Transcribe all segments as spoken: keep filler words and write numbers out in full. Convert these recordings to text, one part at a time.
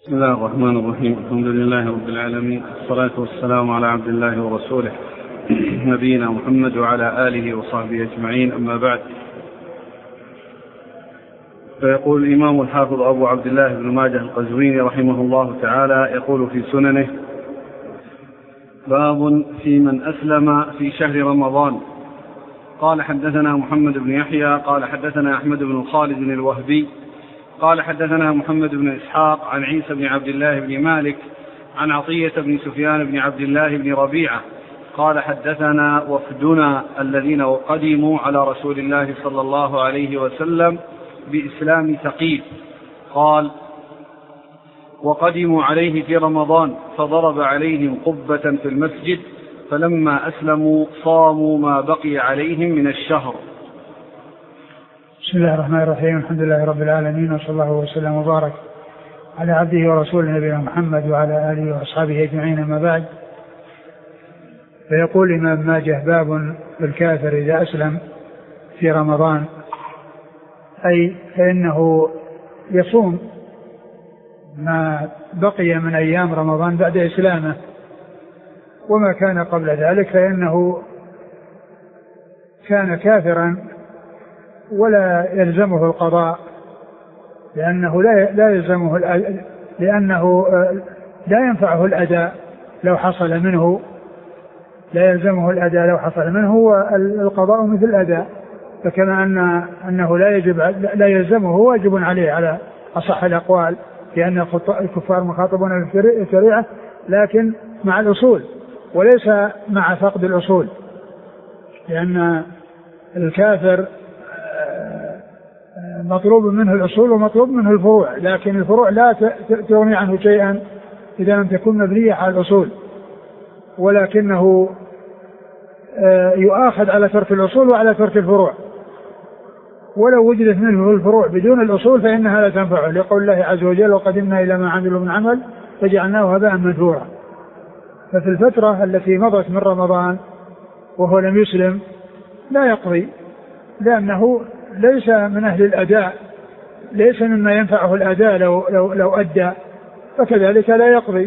بسم الله الرحمن الرحيم. الحمد لله رب العالمين، الصلاة والسلام على عبد الله ورسوله نبينا محمد وعلى آله وصحبه أجمعين، أما بعد. فيقول الإمام الحافظ أبو عبد الله بن ماجه القزويني رحمه الله تعالى، يقول في سننه: باب في من أسلم في شهر رمضان. قال حدثنا محمد بن يحيى قال حدثنا أحمد بن خالد الوهبي قال حدثنا محمد بن إسحاق عن عيسى بن عبد الله بن مالك عن عطية بن سفيان بن عبد الله بن ربيعة قال حدثنا وفدنا الذين قدموا على رسول الله صلى الله عليه وسلم بإسلام ثقيف، قال: وقدموا عليه في رمضان فضرب عليهم قبة في المسجد، فلما أسلموا صاموا ما بقي عليهم من الشهر. بسم الله الرحمن الرحيم. الحمد لله رب العالمين، وصلى الله وسلم وبارك على عبده ورسوله نبينا محمد وعلى آله وأصحابه أجمعين، أما بعد. فيقول الإمام ماجه: باب الكافر إذا أسلم في رمضان، أي فإنه يصوم ما بقي من أيام رمضان بعد إسلامه، وما كان قبل ذلك فإنه كان كافرا ولا يلزمه القضاء، لأنه لا لا يلزمه لأنه لا ينفعه الأداء لو حصل منه لا يلزمه الأداء لو حصل منه، والقضاء مثل الأداء، فكما أن أنه لا يجب لا يلزمه واجب عليه على أصح الأقوال، لأن الكفار مخاطبون بالشريعة لكن مع الأصول وليس مع فقد الأصول، لأن الكافر مطلوب منه الأصول ومطلوب منه الفروع، لكن الفروع لا تغني عنه شيئا إذا لم تكن مبنية على الأصول، ولكنه يؤاخذ على ترك الأصول وعلى ترك الفروع، ولو وجدت منه الفروع بدون الأصول فإنها لا تنفعه، لقول الله عز وجل: وقدمنا إلى ما عملوا من عمل فجعلناه هباء منثورا. ففي الفترة التي مضت من رمضان وهو لم يسلم لا يقضي، لأنه ليس من أهل الأداء، ليس مما ينفعه الأداء لو, لو, لو أدى، فكذلك لا يقضي.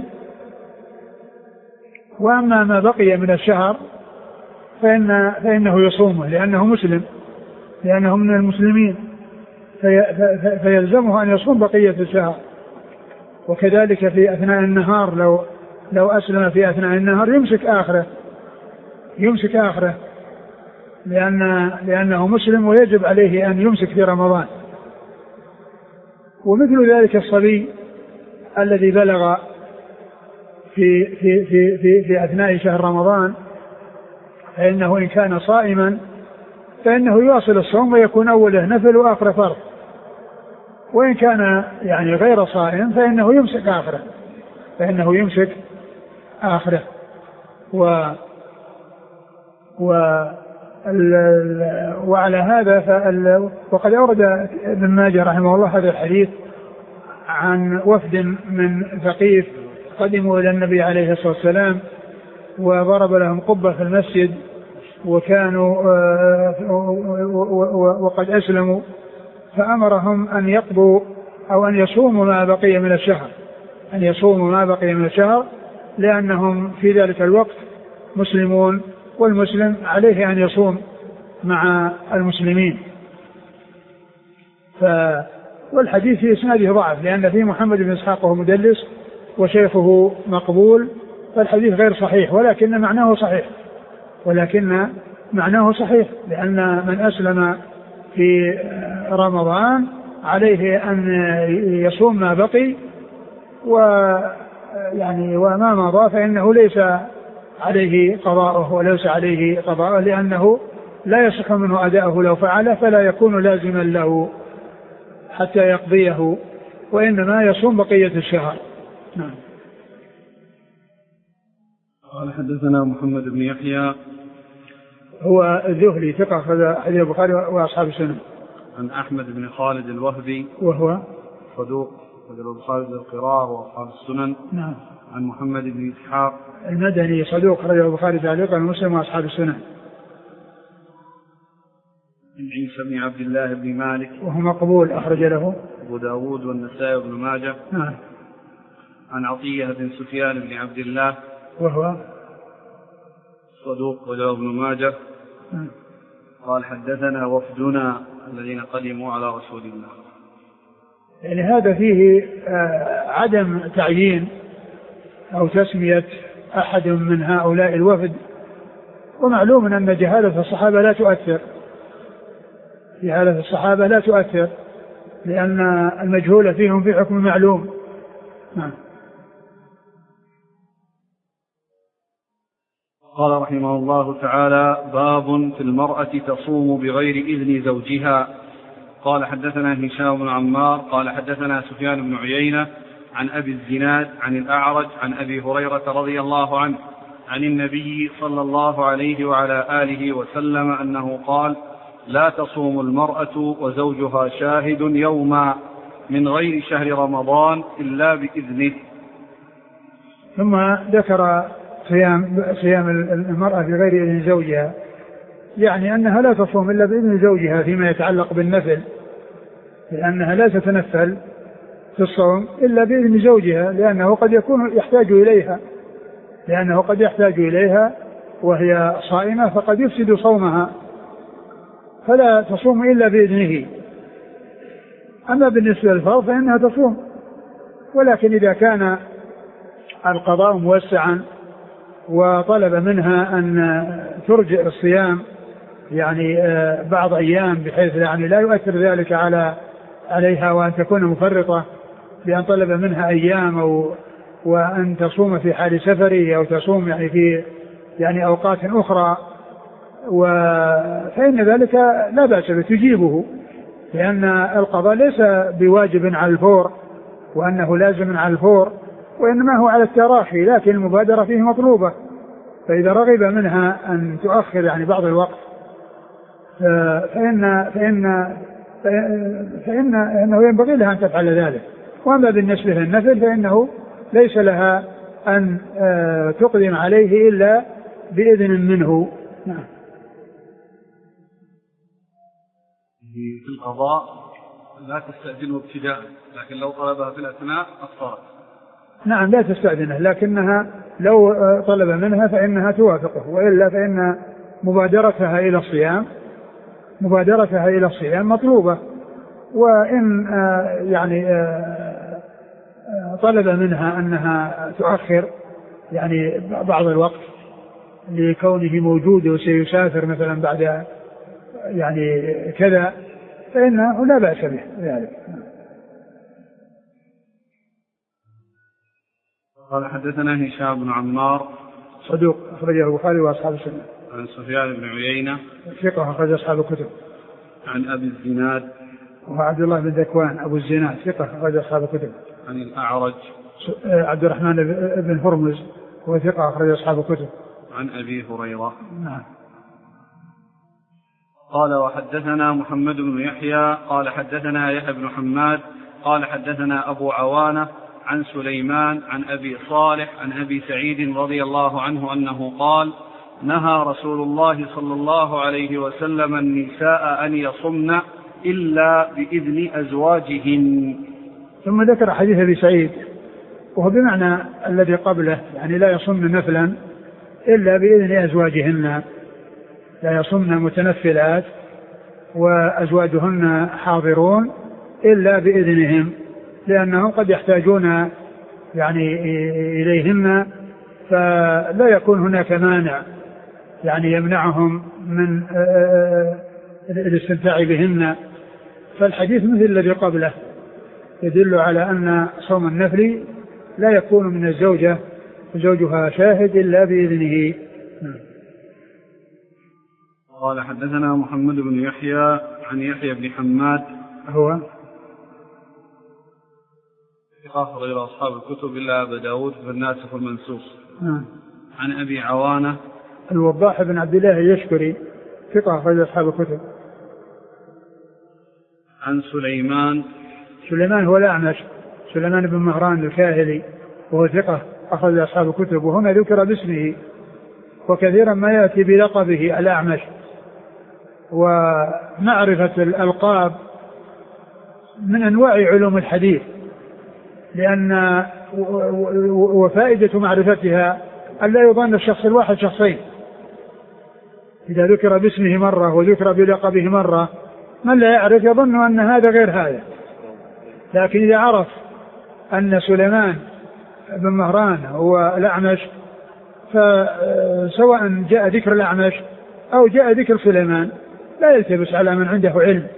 وأما ما بقي من الشهر فإن فإنه يصومه لأنه مسلم، لأنه من المسلمين، في فيلزمه أن يصوم بقية الشهر. وكذلك في أثناء النهار، لو لو أسلم في أثناء النهار يمسك آخره يمسك آخره لأن لأنه مسلم ويجب عليه أن يمسك في رمضان. ومثل ذلك الصبي الذي بلغ في في في في, في أثناء شهر رمضان، فإنه إن كان صائما فإنه يواصل الصوم ويكون أوله نفل وآخره فرض، وإن كان يعني غير صائم فإنه يمسك آخره فإنه يمسك آخره و و وعلى هذا فال... وقد أورد ابن ماجه رحمه الله هذا الحديث عن وفد من ثقيف قدموا إلى النبي عليه الصلاة والسلام وضرب لهم قبة في المسجد، وكانوا وقد أسلموا، فأمرهم أن يقضوا أو أن يصوموا ما بقي من الشهر أن يصوموا ما بقي من الشهر لأنهم في ذلك الوقت مسلمون، والمسلم عليه أن يصوم مع المسلمين. ف والحديث في إسناده ضعف، لأن فيه محمد بن إسحاق وهو مدلس وشيخه مقبول، فالحديث غير صحيح، ولكن معناه صحيح ولكن معناه صحيح لأن من أسلم في رمضان عليه أن يصوم ما بقي، ويعني وما مضى فإنه ليس عليه قضاءه وليس عليه قضاءه، لأنه لا يصح منه أداءه لو فعله، فلا يكون لازما له حتى يقضيه، وإنما يصوم بقية الشهر. نعم. قال حدثنا محمد بن يحيى هو الذهلي ثقة أخرج حديث البخاري وأصحاب السنن. عن أحمد بن خالد الوهبي وهو صدوق أخرج البخاري بالقراء وأصحاب السنن. نعم. عن محمد بن إسحاق المدني صدوق أخرج البخاري تعليقا ومسلم وأصحاب السنن. عن عيسى بن عبد الله بن مالك وهو مقبول أخرج له أبو داود والنسائي وابن ماجه. نعم. عن عطية بن سفيان بن عبد الله وهو صدوق وله ابن ماجه قال حدثنا وفدنا الذين قدموا على رسول الله. يعني هذا فيه عدم تعيين أو تسمية أحد من هؤلاء الوفد، ومعلوم أن جهالة الصحابة لا تؤثر، جهالة الصحابة لا تؤثر لأن المجهول فيهم في حكم معلوم. نعم. قال رحمه الله تعالى: باب في المرأة تصوم بغير إذن زوجها. قال حدثنا هشام بن عمار قال حدثنا سفيان بن عيينة عن أبي الزناد عن الأعرج عن أبي هريرة رضي الله عنه عن النبي صلى الله عليه وعلى آله وسلم أنه قال: لا تصوم المرأة وزوجها شاهد يوما من غير شهر رمضان إلا بإذنه. ثم ذكر صيام صيام المرأة بغير إذن زوجها، يعني أنها لا تصوم إلا بإذن زوجها فيما يتعلق بالنفل، لأنها لا تتنفل في الصوم إلا بإذن زوجها، لأنه قد يكون يحتاج إليها لأنه قد يحتاج إليها وهي صائمة فقد يفسد صومها، فلا تصوم إلا بإذنه. أما بالنسبة للفرض فإنها تصوم، ولكن إذا كان القضاء موسعا وطلب منها أن ترجع الصيام يعني بعض أيام بحيث يعني لا يؤثر ذلك على عليها وأن تكون مفرطة، بأن طلب منها أيام أو وأن تصوم في حال سفره أو تصوم يعني في يعني أوقات أخرى، فإن ذلك لا بأس به تجيبه، لأن القضاء ليس بواجب على الفور وأنه لازم على الفور، وإنما هو على التراخي، لكن المبادرة فيه مطلوبة. فإذا رغب منها أن تؤخر يعني بعض الوقت فإن فإن فإن إنه ينبغي لها أن تفعل ذلك. وأما بالنسبة للنفل فإنه ليس لها أن تقدم عليه إلا بإذن منه. نعم. في القضاء لا تستأذنه ابتداء، لكن لو طلبها في الأثناء أفطرت. نعم لا تستأذنه، لكنها لو طلب منها فإنها توافقه، وإلا فإن مبادرتها إلى الصيام مبادرتها إلى الصيام مطلوبة. وإن يعني طلب منها أنها تؤخر يعني بعض الوقت لكونه موجود وسيسافر مثلا بعد يعني كذا فإنه لا بأس به ذلك. قال حدثنا هشام بن عمار صدوق أخرجه البخاري وأصحاب السنة. عن سفيان بن عيينة ثقة أخرج أصحاب الكتب. عن أبي الزناد وهو عبد الله بن ذكوان أبو الزناد ثقة أخرج أصحاب الكتب. عن الأعرج عبد الرحمن بن هرمز وهو ثقة أخرج أصحاب الكتب. عن أبي هريرة. نعم. قال وحدثنا محمد بن يحيى قال حدثنا يحيى بن حماد قال حدثنا أبو عوانة عن سليمان عن أبي صالح عن أبي سعيد رضي الله عنه أنه قال: نهى رسول الله صلى الله عليه وسلم النساء أن يصمن إلا بإذن أزواجهن. ثم ذكر حديث أبي سعيد وهو بمعنى الذي قبله، يعني لا يصمن نفلا إلا بإذن أزواجهن، لا يصمن متنفلات وأزواجهن حاضرون إلا بإذنهم، لأنهم قد يحتاجون يعني إليهن، فلا يكون هناك مانع يعني يمنعهم من الاستمتاع بهن. فالحديث مثل الذي قبله يدل على أن صوم النفل لا يكون من الزوجة زوجها شاهد إلا بإذنه. قال حدثنا محمد بن يحيى عن يحيى بن حماد هو ثقة غير أصحاب الكتب إلا أبا داود في الناسخ والمنسوخ. آه. عن أبي عوانة الوضاح بن عبد الله اليشكري ثقة غير أصحاب الكتب. عن سليمان سليمان هو الأعمش سليمان بن مهران الكاهلي وهو ثقة أخرج أصحاب الكتب، وهنا ذكر باسمه، وكثيرا ما يأتي بلقبه الأعمش. ومعرفة الألقاب من أنواع علوم الحديث، لأن وفائدة معرفتها أن لا يظن الشخص الواحد شخصين. إذا ذكر باسمه مرة وذكر بلقبه مرة من لا يعرف يظن أن هذا غير هذا. لكن إذا عرف أن سليمان بن مهران هو الأعمش فسواء جاء ذكر الأعمش أو جاء ذكر سليمان لا يلتبس على من عنده علم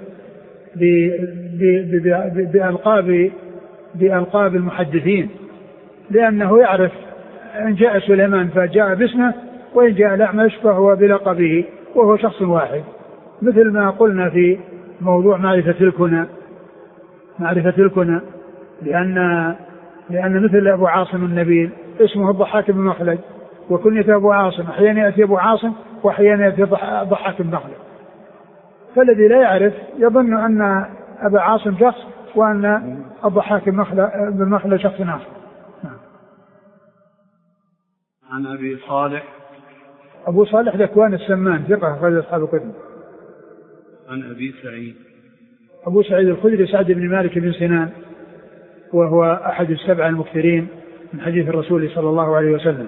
بألقاب بألقاب المحدثين، لأنه يعرف إن جاء سليمان فجاء باسمه وإن جاء الأعمش فهو بلقبه وهو شخص واحد، مثل ما قلنا في موضوع معرفة الكنى معرفة الكنى لأن لأن مثل أبو عاصم النبيل اسمه الضحاك بن مخلد وكنيته أبو عاصم، أحيانا يأتي أبو عاصم وأحيانا يأتي الضحاك بن مخلد، فالذي لا يعرف يظن أن أبا عاصم شخص وأن الضحاك بن مخلد شخص آخر. عن أبي صالح أبو صالح ذكوان السمان ثقة أخرج أصحاب الكتب. عن أبي سعيد أبو سعيد الخدري سعد بن مالك بن سنان وهو أحد السبع المكثرين من حديث الرسول صلى الله عليه وسلم.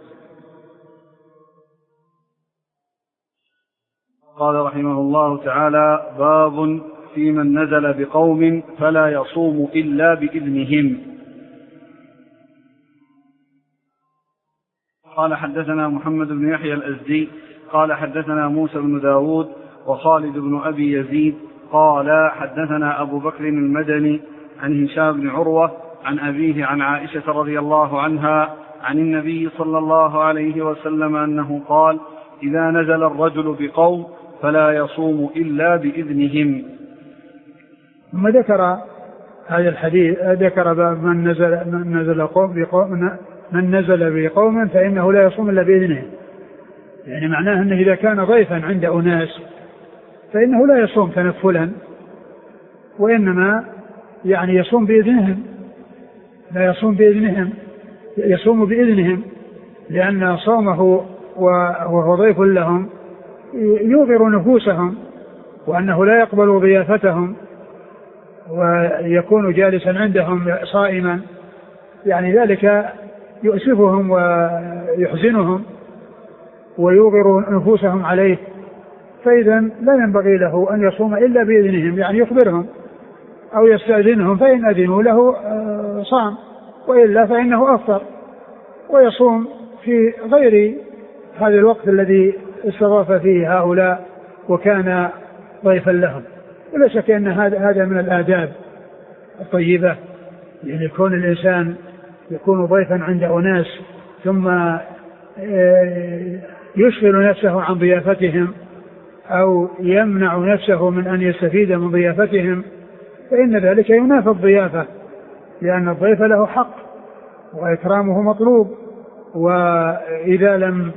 قال رحمه الله تعالى: باب في من نزل بقوم فلا يصوم إلا بإذنهم. قال حدثنا محمد بن يحيى الأزدي قال حدثنا موسى بن داود وخالد بن أبي يزيد قال حدثنا أبو بكر المدني عن هشام بن عروة عن أبيه عن عائشة رضي الله عنها عن النبي صلى الله عليه وسلم أنه قال: إذا نزل الرجل بقوم فلا يصوم إلا بإذنهم. ثم ذكر هذا الحديث ذكر من نزل من نزل قوم بقوم من نزل بقوم فإنه لا يصوم إلا بإذنهم، يعني معناه أنه إذا كان ضيفا عند أناس فإنه لا يصوم تنفلا وإنما يعني يصوم بإذنهم لا يصوم بإذنهم يصوم بإذنهم لأن صومه وهو ضيف لهم يوغر نفوسهم وأنه لا يقبل ضيافتهم ويكون جالسا عندهم صائما، يعني ذلك يؤسفهم ويحزنهم ويوغر نفوسهم عليه، فإذا لا ينبغي له أن يصوم إلا بإذنهم، يعني يخبرهم أو يستأذنهم، فإن أذنوا له صام وإلا فإنه أفطر ويصوم في غير هذا الوقت الذي استضاف فيه هؤلاء وكان ضيفا لهم. ولا شك أن هذا من الآداب الطيبة، يعني يكون الإنسان يكون ضيفا عند أناس ثم يشغل نفسه عن ضيافتهم أو يمنع نفسه من أن يستفيد من ضيافتهم، فإن ذلك ينافي الضيافة، لأن الضيف له حق وإكرامه مطلوب، وإذا لم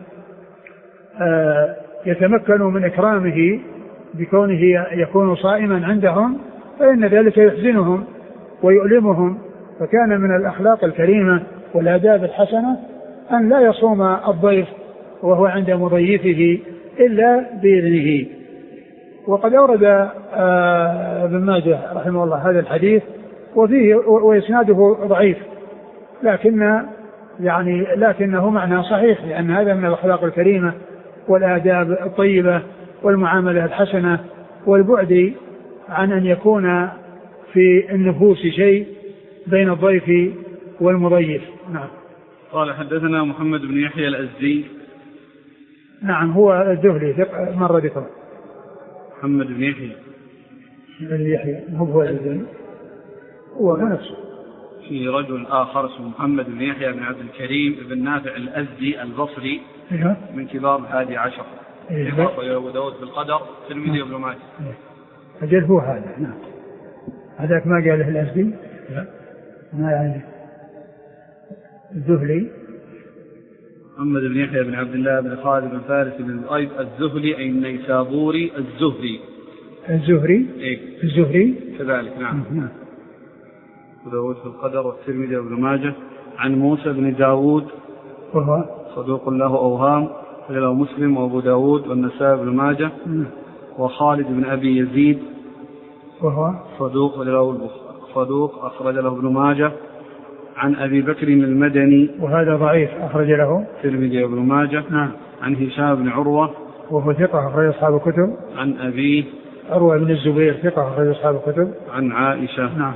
يتمكنوا من إكرامه بكونه يكون صائما عندهم فإن ذلك يحزنهم ويؤلمهم. فكان من الأخلاق الكريمة والآداب الحسنة أن لا يصوم الضيف وهو عند مضيفه إلا بإذنه. وقد أورد ابن ماجه رحمه الله هذا الحديث وفيه وإسناده ضعيف، لكن يعني لكنه معنى صحيح، لأن هذا من الأخلاق الكريمة والآداب الطيبة والمعاملة الحسنة والبعد عن أن يكون في النفوس شيء بين الضيف والمضيف. نعم. قال حدثنا محمد بن يحيى الأزدي. نعم هو الذهلي مرة ذكره. محمد بن يحيى بن يحيى هو هو الذهلي هو نفسه. في رجل آخر اسمه محمد بن يحيى بن عبد الكريم بن نافع الأزدي البصري من كبار الحادي عشر، يقرأ أبو داود بالقدر تلميذ ابن ماجه. أجل هو هذا. نعم. هذاك ما قاله الأزدي. لا ما يعني الذهلي محمد بن يحيى بن عبد الله بن خالد بن فارس بن الأيب الزهري أي النيسابوري الزهري الزهري إيه؟ الزهري كذلك. نعم. نعم. أبو داود في القدر والترمذي وابن ماجه. عن موسى بن داود وهو صدوق له أوهام له مسلم وأبو داود والنسائي بن ماجه. م. وخالد بن أبي يزيد وهو صدوق له صدوق أخرج له ابن ماجه. عن أبي بكر المدني وهذا ضعيف أخرج له الترمذي وابن ماجه. نعم. عن هشام بن عروة وهو ثقة أخرج أصحاب الكتب. عن أبيه عروة بن الزبير ثقة أخرج أصحاب الكتب. عن عائشة. نعم.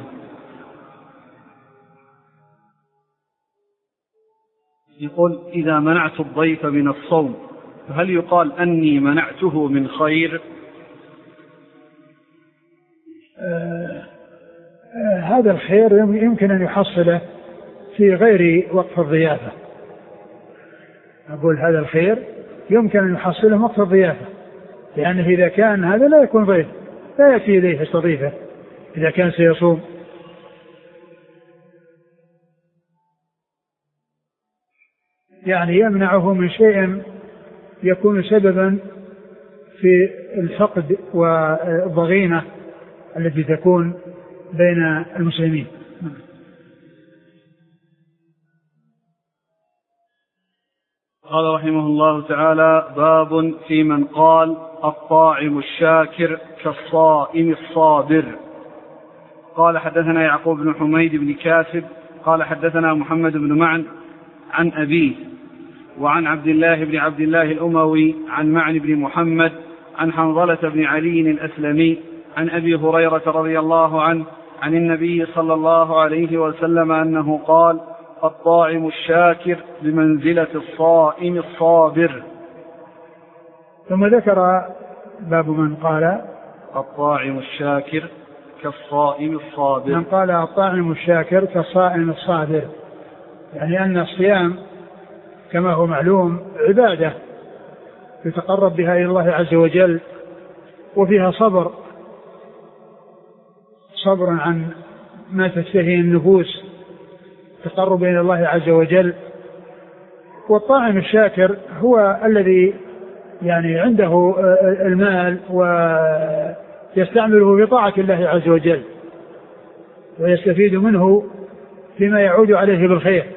يقول إذا منعت الضيف من الصوم فهل يقال أني منعته من خير؟ آه آه هذا الخير يمكن أن يحصله في غير وقت الضيافة. أقول هذا الخير يمكن أن يحصله وقت الضيافة، لأنه إذا كان هذا لا يكون ضيف لا يأتي إليه يستضيفه إذا كان سيصوم. يعني يمنعه من شيء يكون سببا في الفقد والضغينة التي تكون بين المسلمين. قال رحمه الله تعالى: باب في من قال الطاعم الشاكر كالصائم الصابر. قال حدثنا يعقوب بن حميد بن كاسب قال حدثنا محمد بن معن عن أبيه وعن عبد الله بن عبد الله الأموي عن معن بن محمد عن حنظلة بن علي الأسلمي عن أبي هريرة رضي الله عنه عن النبي صلى الله عليه وسلم أنه قال: الطاعم الشاكر بمنزلة الصائم الصابر. ثم ذكر باب من قال الطاعم الشاكر كالصائم الصابر. من قال الطاعم الشاكر كالصائم الصابر، يعني أن الصيام كما هو معلوم عبادة يتقرب بها إلى الله عز وجل، وفيها صبر صبر عن ما تشتهي النفوس تقرب إلى الله عز وجل. والطاعم الشاكر هو الذي يعني عنده المال ويستعمله في طاعة الله عز وجل ويستفيد منه فيما يعود عليه بالخير،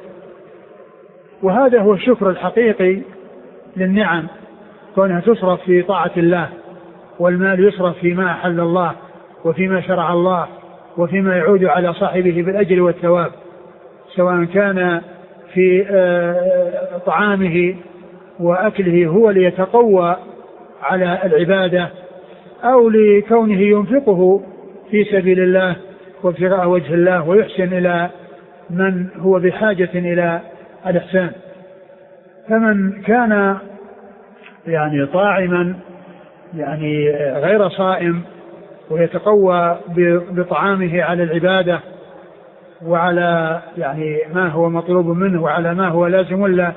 وهذا هو الشكر الحقيقي للنعم، كونها تصرف في طاعة الله، والمال يصرف فيما أحل الله وفيما شرع الله وفيما يعود على صاحبه بالأجر والثواب، سواء كان في طعامه وأكله هو ليتقوى على العبادة أو لكونه ينفقه في سبيل الله وابتغاء وجه الله ويحسن إلى من هو بحاجة إلى الإحسان. فمن كان يعني طاعما يعني غير صائم ويتقوى بطعامه على العبادة وعلى يعني ما هو مطلوب منه وعلى ما هو لازم له،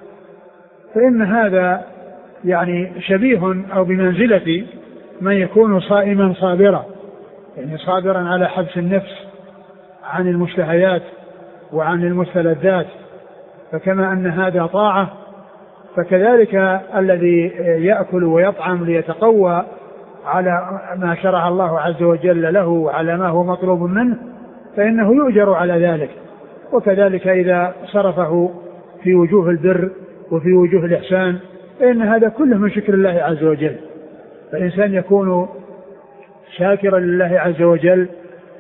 فإن هذا يعني شبيه أو بمنزلة من يكون صائما صابرا، يعني صابرا على حبس النفس عن المشتهيات وعن المستلذات. فكما أن هذا طاعة، فكذلك الذي يأكل ويطعم ليتقوى على ما شرع الله عز وجل له وعلى ما هو مطلوب منه فإنه يؤجر على ذلك. وكذلك إذا صرفه في وجوه البر وفي وجوه الإحسان فإن هذا كله من شكر الله عز وجل. فالإنسان يكون شاكرا لله عز وجل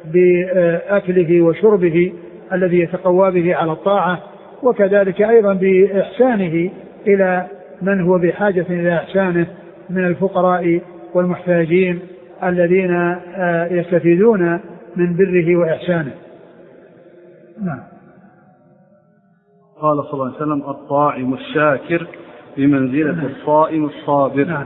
بأكله وشربه الذي يتقوى به على الطاعة، وكذلك أيضا بإحسانه إلى من هو بحاجة إلى إحسانه من الفقراء والمحتاجين الذين يستفيدون من بره وإحسانه. نعم. قال صلى الله عليه وسلم: الطاعم الشاكر بمنزلة نعم. الصائم الصابر. نعم.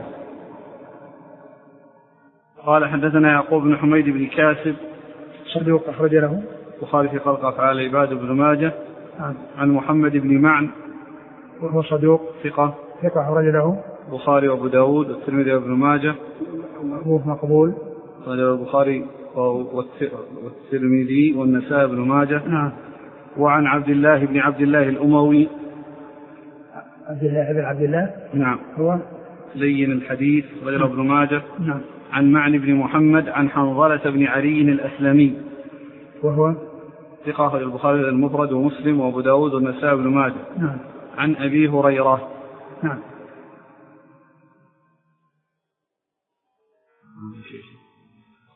قال حدثنا يعقوب بن حميد بن كاسب صدوق أخرج له البخاري في خلق أفعال العباد بن ماجه. نعم. عن محمد بن معن وهو صدوق ثقة ثقة أخرج له البخاري وأبو داود والترمذي وابن ماجه. هو مقبول قال البخاري والترمذي والنسائي بن ماجه. نعم. وعن عبد الله بن عبد الله الأموي عبد الله بن عبد الله نعم هو لين الحديث غير ابن ماجه. نعم. عن معن بن محمد عن حنظلة بن علي الأسلمي وهو ثقة البخاري المفرد ومسلم وأبو داود والنسائي بن ماجه. نعم. عن أبي هريرة. نعم.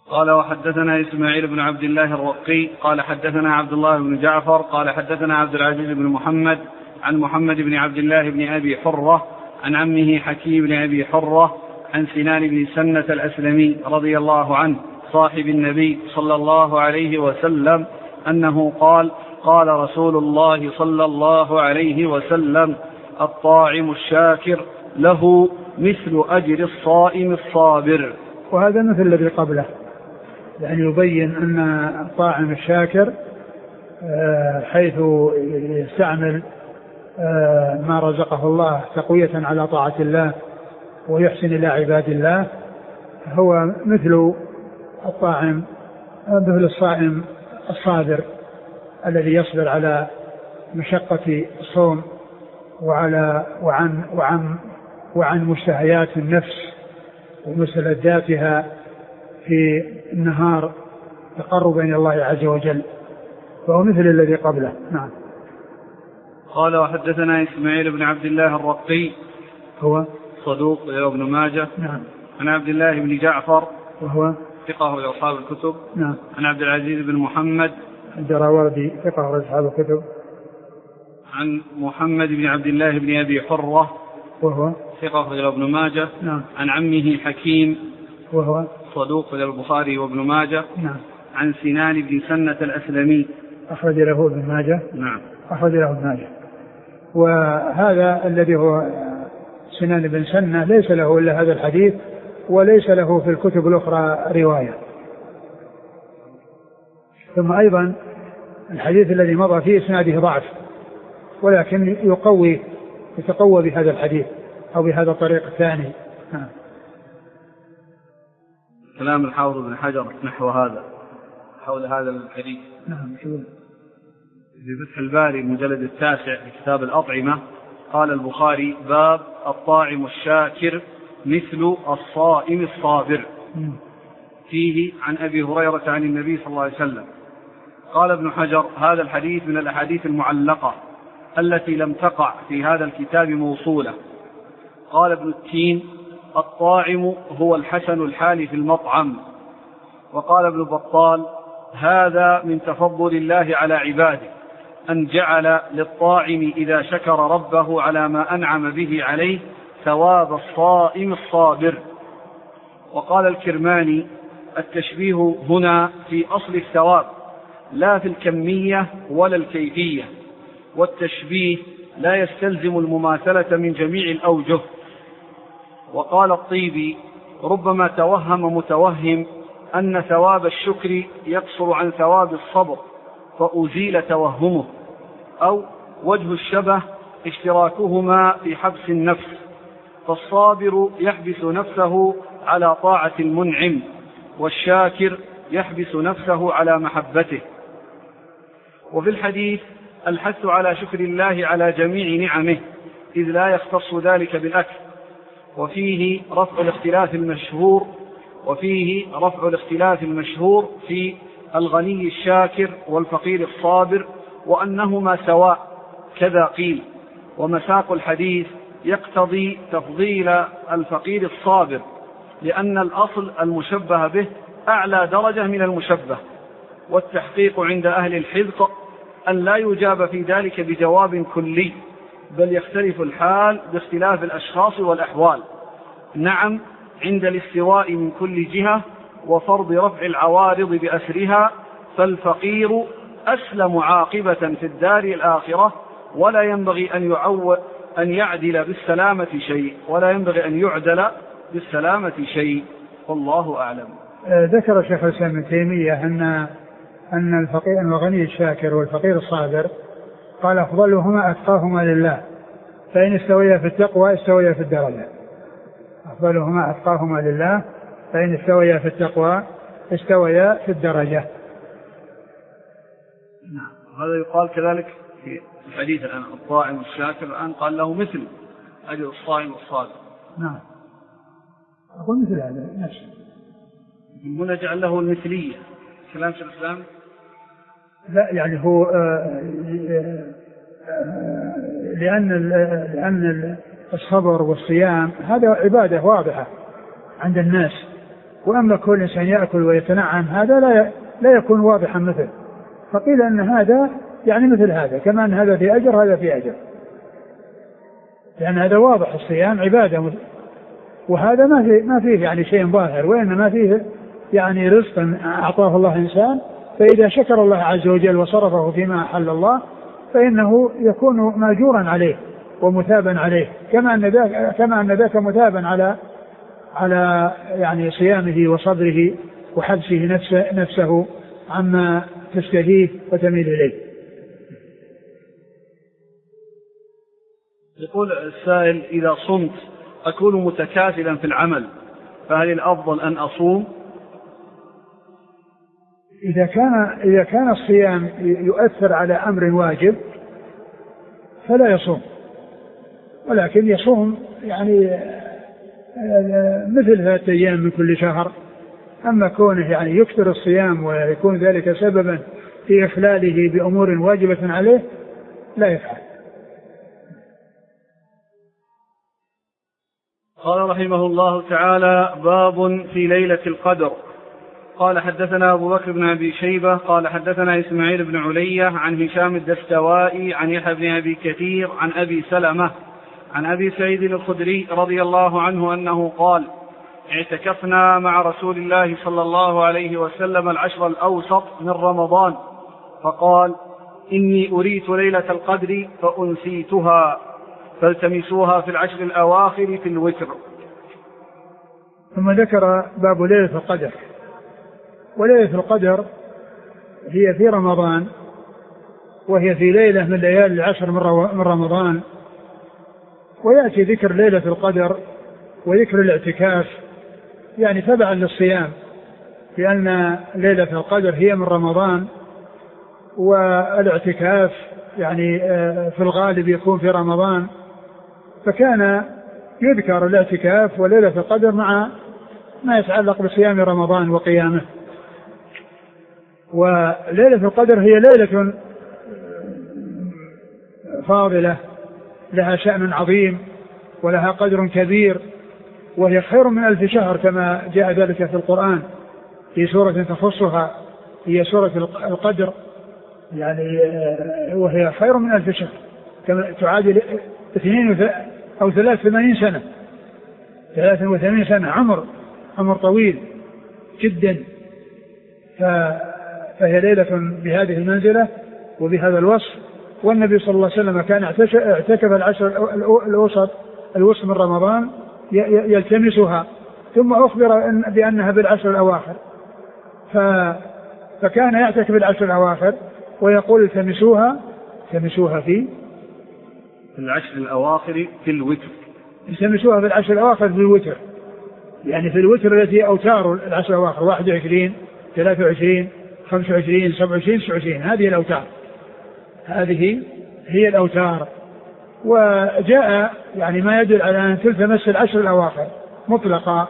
قال وحدثنا إسماعيل بن عبد الله الرقي قال حدثنا عبد الله بن جعفر قال حدثنا عبد العزيز بن محمد عن محمد بن عبد الله بن أبي حرة عن عمه حكيم بن أبي حرة عن سنان بن سنة الأسلمي رضي الله عنه صاحب النبي صلى الله عليه وسلم أنه قال قال رسول الله صلى الله عليه وسلم الطاعم الشاكر له مثل أجر الصائم الصابر. وهذا مثل الذي قبله، يعني يبين أن الطاعم الشاكر حيث يستعمل ما رزقه الله تقوية على طاعة الله ويحسن إلى عباد الله هو مثل الطاعم مثل الصائم الصابر الذي يصبر على مشقة الصوم وعلى وعن وعن وعن مشتهيات النفس ومستلذاتها في النهار تقربا إلى الله عز وجل، فهو مثل الذي قبله. نعم. قال وحدثنا إسماعيل بن عبد الله الرقي هو صدوق ابن ماجه. نعم. عن عبد الله بن جعفر وهو ثقة لأصحاب الكتب. نعم. عن عبد العزيز بن محمد الدراوردي ثقة لأصحاب الكتب. عن محمد بن عبد الله بن أبي حرة وهو ثقة لابن ماجه. نعم. عن عمه حكيم وهو صدوق للبخاري وابن ماجه. نعم. عن سنان بن سنة الأسلمي أخرج له ابن ماجه. نعم. أخرج له ابن ماجه. وهذا الذي هو سنان بن سنة ليس له إلا هذا الحديث وليس له في الكتب الأخرى رواية. ثم أيضا الحديث الذي مضى فيه إسناده ضعف ولكن يقوي يتقوى بهذا الحديث أو بهذا الطريق الثاني. نعم. كلام الحافظ بن حجر نحو هذا حول هذا الحديث. نعم. في فتح الباري المجلد التاسع في كتاب الأطعمة قال البخاري باب الطاعم الشاكر مثل الصائم الصابر فيه عن أبي هريرة عن النبي صلى الله عليه وسلم. قال ابن حجر هذا الحديث من الأحاديث المعلقة التي لم تقع في هذا الكتاب موصولة. قال ابن التين الطاعم هو الحسن الحال في المطعم. وقال ابن بطال هذا من تفضل الله على عباده أن جعل للطاعم إذا شكر ربه على ما أنعم به عليه ثواب الصائم الصابر. وقال الكرماني التشبيه هنا في أصل الثواب لا في الكمية ولا الكيفية، والتشبيه لا يستلزم المماثلة من جميع الأوجه. وقال الطيبي ربما توهم متوهم أن ثواب الشكر يقصر عن ثواب الصبر فأزيل توهمه، أو وجه الشبه اشتراكهما في حبس النفس، فالصابر يحبس نفسه على طاعة المنعم والشاكر يحبس نفسه على محبته. وفي الحديث الحث على شكر الله على جميع نعمه إذ لا يختص ذلك بالأكل، وفيه رفع الاختلاف المشهور وفيه رفع الاختلاف المشهور في الغني الشاكر والفقير الصابر وأنهما سواء كذا قيل. ومساق الحديث يقتضي تفضيل الفقير الصابر لأن الأصل المشبه به أعلى درجة من المشبه، والتحقيق عند أهل الحذق أن لا يجاب في ذلك بجواب كلي بل يختلف الحال باختلاف الأشخاص والأحوال. نعم عند الاستواء من كل جهة وفرض رفع العوارض بأسرها فالفقير أسلم عاقبة في الدار الآخرة ولا ينبغي أن يعو أن يعدل بالسلامة شيء ولا ينبغي أن يعدل بالسلامة شيء والله أعلم. ذكر الشيخ الإسلام ابن تيمية أن أن الفقير الغني الشاكر والفقير الصابر قال أفضلهما أتقاهما لله فإن استويا في التقوى استويا في الدرجة. أفضلهما أتقاهما لله فإن استويا في التقوى استويا في الدرجة. نعم. هذا يقال كذلك في الحديث الآن الطاعم الشاكر الآن قال له مثل أجر الصائم الصادق. نعم أقول مثل هذا نفسه. هنا جعل له المثلية كلام شيخ الإسلام. لا يعني هو آآ آآ لأن لأن الصبر والصيام هذا عبادة واضحة عند الناس وأما كل إنسان يأكل ويتنعم هذا لا لا يكون واضحا مثل. فقيل أن هذا يعني مثل هذا، كما أن هذا في أجر هذا في أجر، لأن هذا واضح الصيام عبادة، وهذا ما فيه ما فيه يعني شيء ظاهر، وإنما فيه يعني رزق أعطاه الله إنسان، فإذا شكر الله عز وجل وصرفه فيما أحل الله فإنه يكون ماجورا عليه ومثابا عليه، كما أن ذاك كما أن ذاك مثابا على على يعني صيامه وصبره وحبسه نفسه, نفسه عما تشتهيه وتميل إليه. يقول السائل: إذا صمت أكون متكاسلا في العمل، فهل الأفضل أن أصوم؟ إذا كان إذا كان الصيام يؤثر على أمر واجب فلا يصوم، ولكن يصوم يعني مثل ثلاثة أيام من كل شهر. أما كونه يعني يكثر الصيام ويكون ذلك سببا في إخلاله بأمور واجبة عليه لا يفعل. قال رحمه الله تعالى: باب في ليلة القدر. قال حدثنا أبو بكر بن أبي شيبة قال حدثنا إسماعيل بن علية عن هشام الدستوائي عن يحيى بن أبي كثير عن أبي سلمة عن أبي سعيد الخدري رضي الله عنه أنه قال: اعتكفنا مع رسول الله صلى الله عليه وسلم العشر الأوسط من رمضان، فقال: إني أريت ليلة القدر فأنسيتها فالتمسوها في العشر الأواخر في الوتر. ثم ذكر باب ليلة القدر. وليلة القدر هي في رمضان، وهي في ليلة من ليالي العشر من رمضان. ويأتي ذكر ليلة القدر وذكر الاعتكاف يعني تبعا للصيام، لأن ليلة القدر هي من رمضان، والاعتكاف يعني في الغالب يكون في رمضان، فكان يذكر الاعتكاف وليلة القدر مع ما يتعلق بصيام رمضان وقيامه. وليلة القدر هي ليلة فاضلة لها شأن عظيم ولها قدر كبير، وهي خير من ألف شهر كما جاء ذلك في القرآن في سورة تخصها، هي سورة القدر يعني، وهي خير من ألف شهر كما تعادل اثنين أو ثلاث ثمانين سنة ثلاث وثمانين سنة عمر عمر طويل جدا. فهي ليلة بهذه المنزلة وبهذا الوصف. والنبي صلى الله عليه وسلم كان اعتكف العشر الأوسط الوسط من رمضان يلتمسها، ثم أخبر بأنها بالعشر الأواخر، فكان يعتكف بالعشر الأواخر ويقول التمسوها التمسوها في العشر الأواخر في الوتر التمسوها في العشر الأواخر في الوتر، يعني في الوتر التي أوتار العشر الأواخر واحد وعشرين ثلاثة وعشرين خمسة وعشرين سبعة وعشرين تسعة وعشرين، هذه الأوتار هذه هي الأوتار. وجاء يعني ما يدل على أن تلتمس العشر الأواخر مطلقا،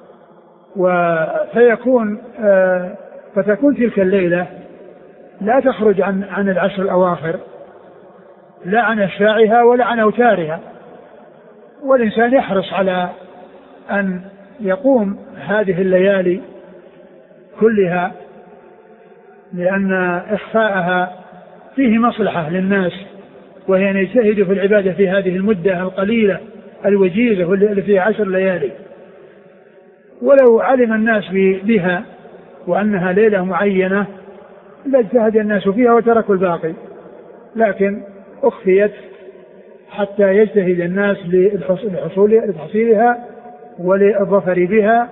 وفيكون آه فتكون تلك الليلة لا تخرج عن عن العشر الأواخر، لا عن أشفاعها ولا عن أوتارها. والإنسان يحرص على أن يقوم هذه الليالي كلها، لأن إخفاءها فيه مصلحة للناس، وهي أن يجتهدوا في العبادة في هذه المدة القليلة الوجيزة اللي فيها عشر ليالي. ولو علم الناس بها وأنها ليلة معينة لاجتهد الناس فيها وتركوا الباقي، لكن أخفيت حتى يجتهد الناس لتحصيلها وللظفر بها.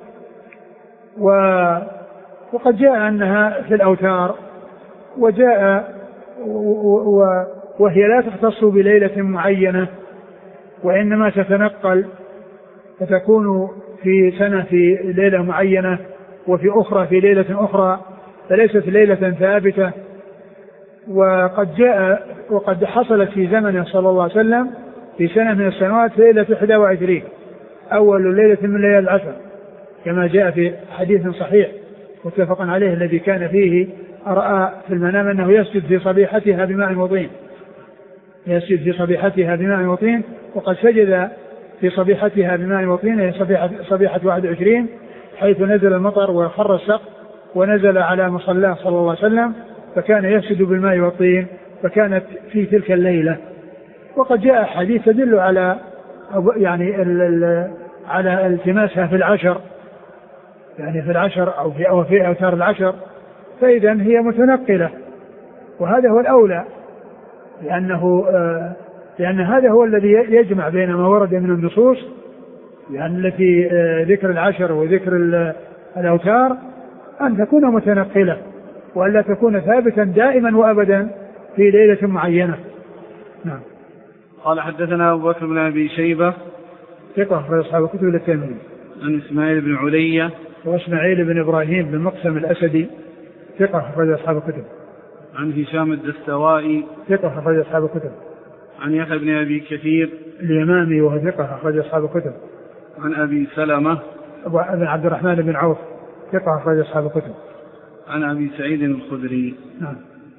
وقد جاء أنها في الأوتار، وجاء وهي لا تختص بليلة معينة، وإنما تتنقل، فتكون في سنة في ليلة معينة وفي أخرى في ليلة أخرى، فليست ليلة ثابتة. وقد جاء وقد حصلت في زمنه صلى الله عليه وسلم في سنة من السنوات ليلة إحدى وعشرين أول ليلة من ليالي العشر، كما جاء في حديث صحيح متفق عليه الذي كان فيه رأى في المنام أنه يسجد في صبيحتها بماء وطين يسجد في صبيحتها بماء وطين وقد سجد في صبيحتها بماء وطين، هي صبيحة, صبيحة واحد وعشرين حيث نزل المطر وخر السقف ونزل على مصلاه صلى الله عليه وسلم، فكان يسجد بالماء والطين، فكانت في تلك الليلة. وقد جاء حديث تدل على يعني ال ال على التماسها في العشر، يعني في العشر أو في, أو في أوتار العشر، فإذا هي متنقلة، وهذا هو الأولى، لأنه آه لأن هذا هو الذي يجمع بين ما ورد من النصوص يعني التي آه ذكر العشر وذكر الأوتار، أن تكون متنقلة وألا تكون ثابتا دائما وأبدا في ليلة معينة. نعم. قال حدثنا أبو بكر بن أبي شيبة ثقة في أصحاب الكتب الترمذي. عن إسماعيل بن علية وإسماعيل بن إبراهيم بن مقسم الأسدي ثقة في أصحاب الكتب. عن هشام الدستوائي ثقة في أصحاب الكتب. عن يحيى بن أبي كثير اليمامي وهو ثقة في أصحاب الكتب. عن أبي سلمة بن عبد الرحمن بن عوف ثقة في أصحاب الكتب. عن أبي سعيد الخدري. نعم.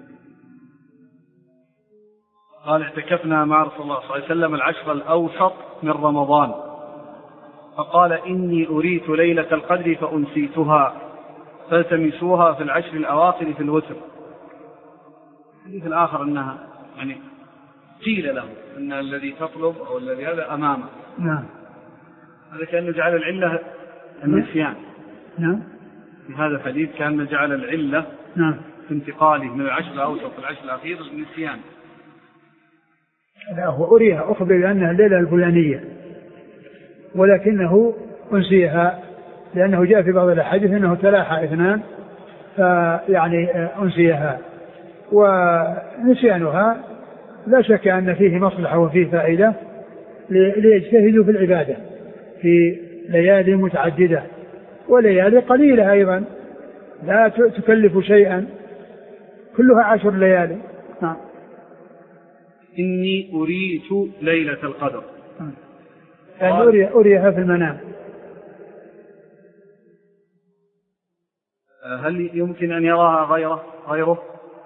قال اعتكفنا مع رسول الله صلى الله عليه وسلم العشر الأوسط من رمضان، فقال إني أريت ليلة القدر فأنسيتها فالتمسوها في العشر الأواخر في الوتر. الحديث الآخر أنها يعني قيل له أن الذي تطلب أو الذي هذا أمامه. نعم. هذا كأنه جعل العلة النسيان. نعم. في هذا الحديث كأنه جعل العلة نعم في انتقاله من العشر الأوسط والعشر الأخير النسيان. لا، هو أريها أخبر بأنها الليلة الفلانية، ولكنه أنسيها لأنه جاء في بعض الأحاديث أنه تلاحى اثنان فيعني أنسيها، ونسيانها لا شك أن فيه مصلحة وفيه فائدة ليجتهدوا في العبادة في ليالي متعددة وليالي قليلة أيضا لا تكلف شيئا، كلها عشر ليالي. نعم. إني أريت ليلة القدر، يعني أري أريها في المنام. هل يمكن أن يراها غيره غيره؟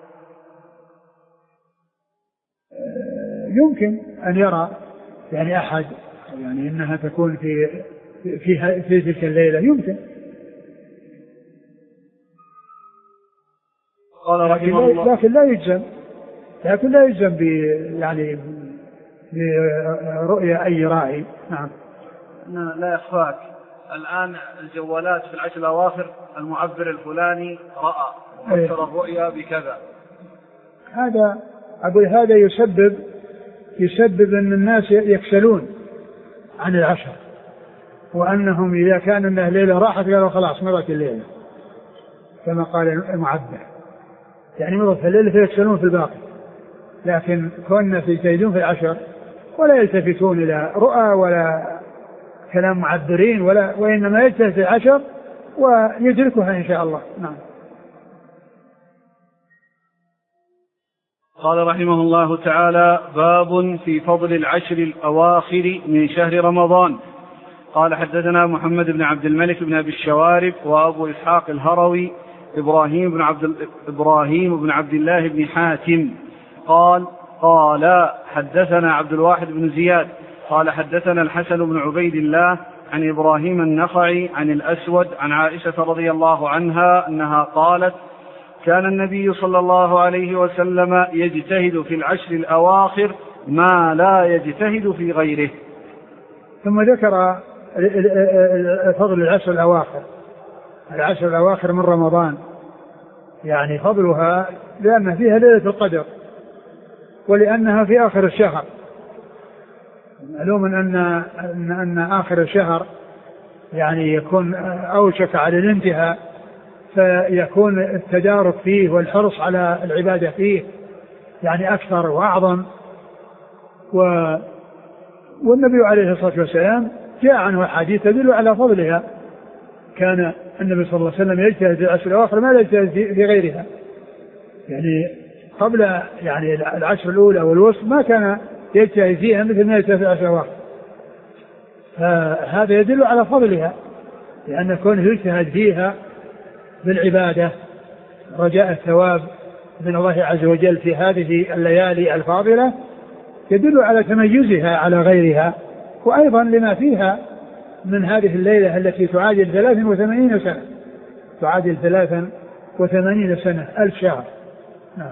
يمكن أن يرى يعني أحد، يعني إنها تكون في في في تلك الليلة، يمكن. قال رحمه الله لكن لا يجزم، لكن لا يجزم ب يعني برؤية أي راعي. نعم. لا يخفاك الآن الجوالات في العشر الأواخر المعبر الفلاني رأى وفسر الرؤيا بكذا، هذا أقول هذا يسبب يسبب أن الناس يكسلون عن العشر، وأنهم إذا كان أنها ليلة راحت قالوا خلاص مرت الليلة كما قال المعبر، يعني مرت الليلة فيكسلون في الباقي. لكن كنا يجتهدون في العشر ولا يلتفتون إلى رؤى ولا كلام معبرين ولا، وإنما يجتهد في العشر ويدركها إن شاء الله. نعم. قال رحمه الله تعالى: باب في فضل العشر الأواخر من شهر رمضان. قال حدثنا محمد بن عبد الملك بن أبي الشوارب وأبو إسحاق الهروي إبراهيم بن عبد إبراهيم بن عبد الله بن حاتم قال قال حدثنا عبد الواحد بن زياد قال حدثنا الحسن بن عبيد الله عن إبراهيم النخعي عن الأسود عن عائشة رضي الله عنها أنها قالت: كان النبي صلى الله عليه وسلم يجتهد في العشر الأواخر ما لا يجتهد في غيره. ثم ذكر فضل العشر الأواخر، العشر الأواخر من رمضان، يعني فضلها لأن فيها ليلة القدر ولأنها في آخر الشهر. معلوم أن, أن, أن آخر الشهر يعني يكون أوشك على الانتهاء، فيكون التدارك فيه والحرص على العبادة فيه يعني أكثر وأعظم. و والنبي عليه الصلاة والسلام جاء عنه حديث تدل على فضلها. كان النبي صلى الله عليه وسلم يجتهد في العشر الأواخر ما لا يجتهد في غيرها، يعني قبل يعني العشر الأولى والوسط ما كان يجتهد فيها مثل ما يجتهد في العشر الأواخر. فهذا يدل على فضلها، لأن كونه يجتهد فيها بالعبادة رجاء الثواب من الله عز وجل في هذه الليالي الفاضلة يدل على تميزها على غيرها، وأيضا لما فيها من هذه الليلة التي تعادل ثلاث وثمانين سنة، تعادل ثلاثا وثمانين سنة، ألف شهر. نعم.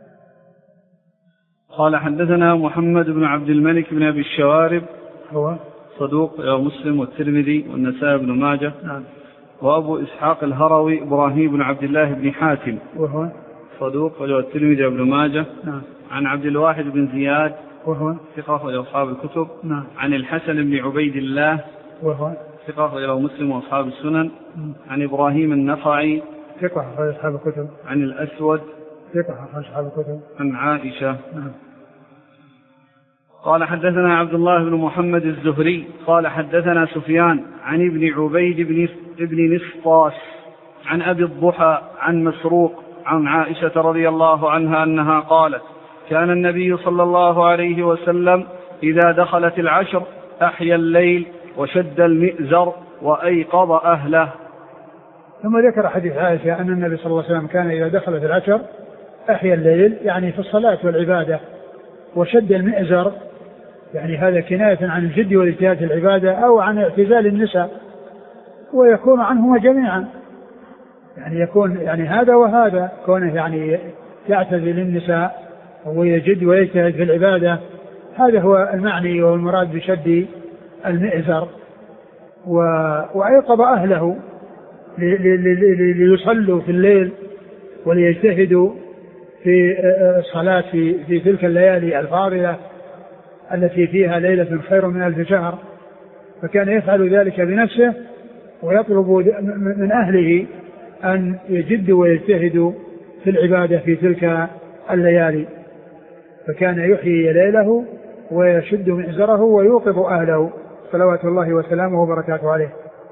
قال حدثنا محمد بن عبد الملك بن أبي الشوارب هو صدوق رواه مسلم والترمذي والنسائي بن ماجه. نعم. وأبو إسحاق الهروي إبراهيم بن عبد الله بن حاتم وهو صدوق رواه الترمذي وابن ماجه. نعم. عن عبد الواحد بن زياد وهو ثقة لأصحاب الكتب. نعم. عن الحسن بن عبيد الله وهو ثقة رواه مسلم وأصحاب السنن. عن إبراهيم النخعي ثقة لأصحاب الكتب. عن الأسود ثقة لأصحاب الكتب. عن عائشة. نعم. قال حدثنا عبد الله بن محمد الزهري قال حدثنا سفيان عن ابن عبيد بن ابن نسطاس عن أبي الضحى عن مسروق عن عائشة رضي الله عنها أنها قالت كان النبي صلى الله عليه وسلم إذا دخلت العشر أحيا الليل وشد المئزر وأيقظ أهله. ثم ذكر حديث عائشة أن النبي صلى الله عليه وسلم كان إذا دخلت العشر أحيا الليل، يعني في الصلاة والعبادة، وشد المئزر يعني هذا كناية عن الجد والاجتهاد في العبادة أو عن اعتزال النساء، ويكون عنهما جميعا، يعني يكون يعني هذا وهذا، كونه يعني يعتزل النساء ويجد ويجتهد في العبادة، هذا هو المعني والمراد بشد المئزر. وأيقظ أهله ليصلوا في الليل وليجتهدوا في الصلاة في, في تلك الليالي الفاضلة التي فيها ليلة خير من ألف شهر، فكان يفعل ذلك بنفسه ويطلب من أهله أن يجدوا ويجتهدوا في العبادة في تلك الليالي، فكان يحيي ليله ويشد مئزره ويوقظ أهله صلوات الله وسلامه وبركاته عليه.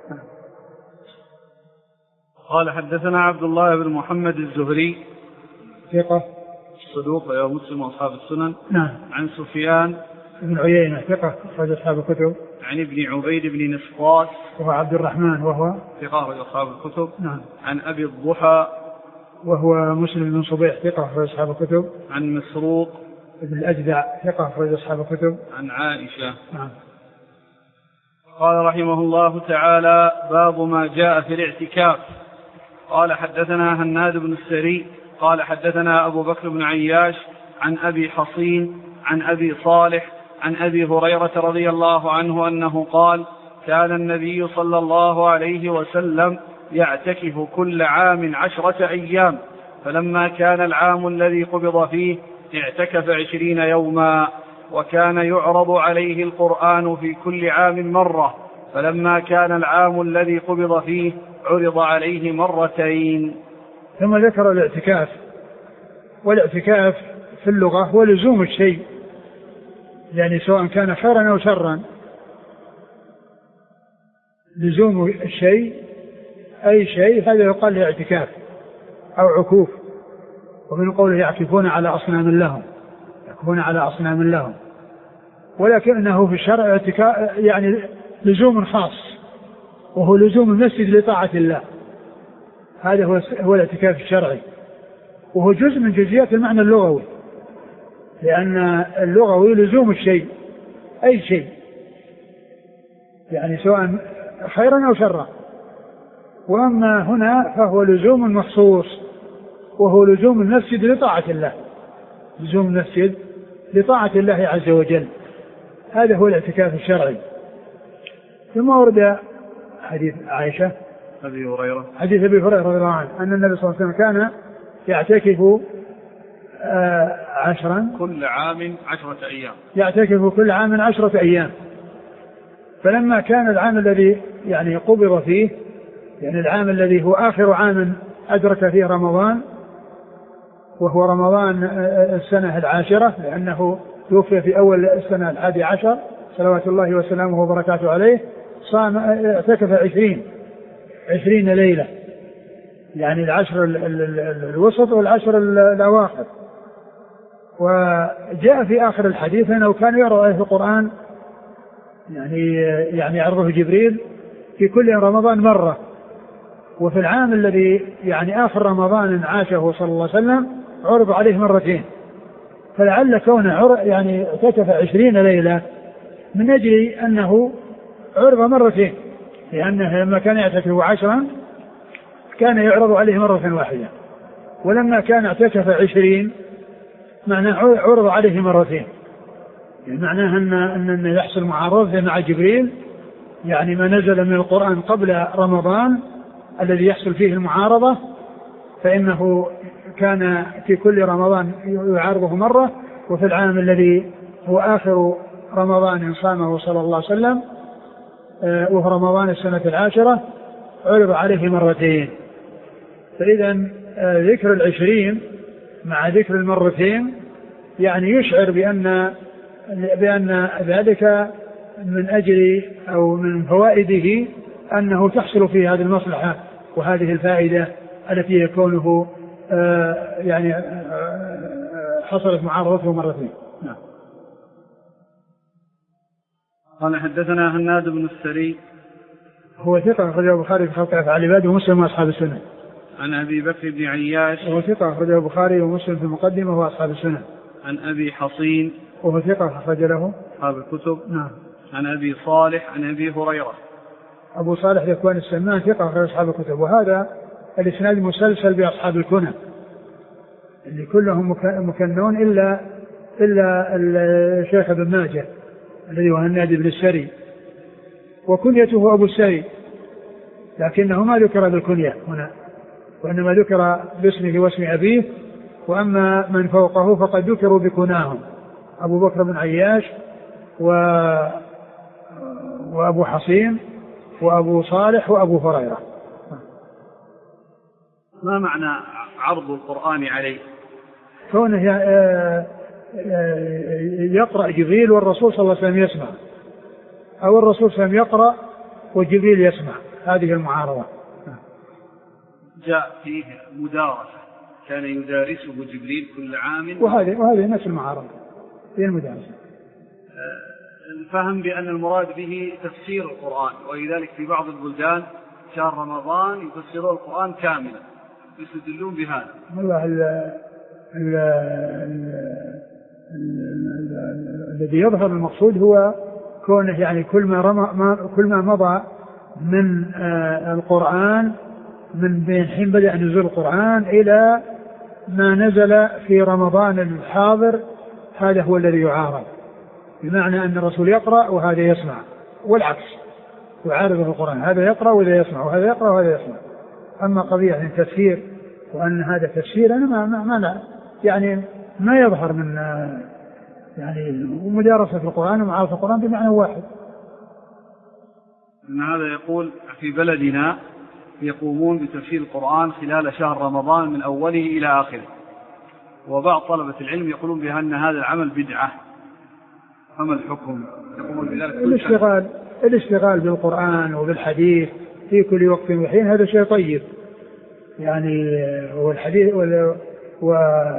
قال حدثنا عبد الله بن محمد الزهري ثقة صدوق رواه مسلم وأصحاب السنن. نعم. عن سفيان بن عيينة ثقة أخرج أصحاب الكتب. عن ابن عبيد بن نسطاس وهو عبد الرحمن وهو ثقة أخرج أصحاب الكتب. نعم. عن أبي الضحى وهو مسلم بن صبيح ثقة أخرج أصحاب الكتب. عن مسروق ابن الأجدع ثقة أخرج أصحاب الكتب. عن عائشة. نعم. قال رحمه الله تعالى باب ما جاء في الاعتكاف. قال حدثنا هناد بن السري قال حدثنا أبو بكر بن عياش عن أبي حصين عن أبي صالح عن أبي هريرة رضي الله عنه أنه قال كان النبي صلى الله عليه وسلم يعتكف كل عام عشرة أيام، فلما كان العام الذي قبض فيه اعتكف عشرين يوما، وكان يعرض عليه القرآن في كل عام مرة، فلما كان العام الذي قبض فيه عرض عليه مرتين. ثم ذكر الاعتكاف، والاعتكاف في اللغة هو لزوم الشيء، يعني سواء كان خيرا أو شرا، لزوم الشيء أي شيء هذا يقال له اعتكاف أو عكوف. ومن قوله يعكفون على أصنام لهم، يعكفون على أصنام لهم، ولكنه في الشرع اعتكاف يعني لزوم خاص، وهو لزوم المسجد لطاعة الله، هذا هو هو الاعتكاف الشرعي، وهو جزء من جزئيات المعنى اللغوي، لأن اللغوي لزوم الشيء أي شيء، يعني سواء خيرا أو شرا. وأما هنا فهو لزوم مخصوص، وهو لزوم المسجد لطاعة الله، لزوم المسجد لطاعة الله عز وجل، هذا هو الاعتكاف الشرعي. ثم ورد حديث عائشة أبي هريرة حديث أبي هريرة رضي الله عنه أن النبي صلى الله عليه وسلم كان يعتكف آه عشرا كل عام عشرة أيام، يعتكف كل عام عشرة أيام، فلما كان العام الذي يعني قبض فيه، يعني العام الذي هو آخر عام أدرك فيه رمضان، وهو رمضان السنة العاشرة، لأنه توفي في أول السنة الحادي عشر صلوات الله وسلامه وبركاته عليه، صام اعتكف عشرين عشرين ليلة، يعني العشر الوسط والعشر الأواخر. وجاء في آخر الحديث أنه كان يعرض عليه القرآن، يعني يعني عرضه جبريل في كل رمضان مرة، وفي العام الذي يعني آخر رمضان عاشه صلى الله عليه وسلم عرض عليه مرتين، فلعل كونه يعني اعتكف عشرين ليلة من أجل أنه عرض مرتين، لأنه لما كان يعتكف عشرا كان يعرض عليه مرة واحدة، ولما كان اعتكف عشرين معناه عرض عليه مرتين، يعني معناه أن, أن يحصل معارضة مع جبريل، يعني ما نزل من القرآن قبل رمضان الذي يحصل فيه المعارضة فإنه كان في كل رمضان يعارضه مرة، وفي العام الذي هو آخر رمضان صامه صلى الله عليه وسلم وهو رمضان السنة العاشرة عرض عليه مرتين. فإذا ذكر العشرين مع ذكر المرتين يعني يشعر بأن بأن ذلك من أجل أو من فوائده أنه تحصل فيه هذه المصلحة وهذه الفائدة التي يكونه يعني حصلت معارضته مرتين. نعم. قال حدثنا هناد بن السري هو ثقة أخرجه البخاري في خلق أفعال العباد ومسلم وأصحاب السنن. عن أبي بكر بن عياش وهو ثقة أخرجه البخاري ومسلم في المقدمة وأصحاب السنن. عن أبي حصين وهو ثقة أخرج له أصحاب الكتب. نعم. عن أبي صالح عن أبي هريرة. أبو صالح ذكوان السمان ثقة أخرج أصحاب الكتب، وهذا الإسناد مسلسل بأصحاب الكنى اللي كلهم مكنون إلا إلا الشيخ ابن ماجه الذي هو هناد بن السري وكنيته أبو السري، لكنه ما ذكر بالكنية هنا وإنما ذكر باسمه واسم أبيه، وأما من فوقه فقد ذكروا بكناهم أبو بكر بن عياش و... وأبو حصين وأبو صالح وأبو هريرة. ما معنى عرض القرآن عليه؟ كونه يقرأ جبريل والرسول صلى الله عليه وسلم يسمع، أو الرسول صلى الله عليه وسلم يقرأ وجبريل يسمع، هذه المعارضة. جاء فيه مدارسة كان يدارسه جبريل كل عام، وهذه وهذه نفس المعارضة هي المدارسة. الفهم بأن المراد به تفسير القرآن، ولذلك في بعض البلدان شهر رمضان يفسرون القرآن كاملا يستدلون بهذا. والله الذي يظهر المقصود هو كونه يعني كل ما رمى كل ما مضى من القرآن من بين حين بدأ نزول القرآن إلى ما نزل في رمضان الحاضر هذا هو الذي يعارض، بمعنى أن الرسول يقرأ وهذا يسمع، والعكس يعارض القرآن، هذا يقرأ وهذا يسمع وهذا يقرأ وهذا يسمع. أما قضية يعني تفسير وأن هذا تفسير أنا ما, ما, ما لا يعني ما يظهر من يعني مدارسة القرآن ومعارضة القرآن بمعنى واحد. إن هذا يقول في بلدنا يقومون بتفسير القرآن خلال شهر رمضان من أوله إلى آخره، وبعض طلبة العلم يقولون بأن هذا العمل بدعة، فما الحكم؟ يقومون بذلك الاشتغال الاشتغال بالقرآن وبالحديث في كل وقت وحين هذا شيء طيب يعني، والحديث و... و...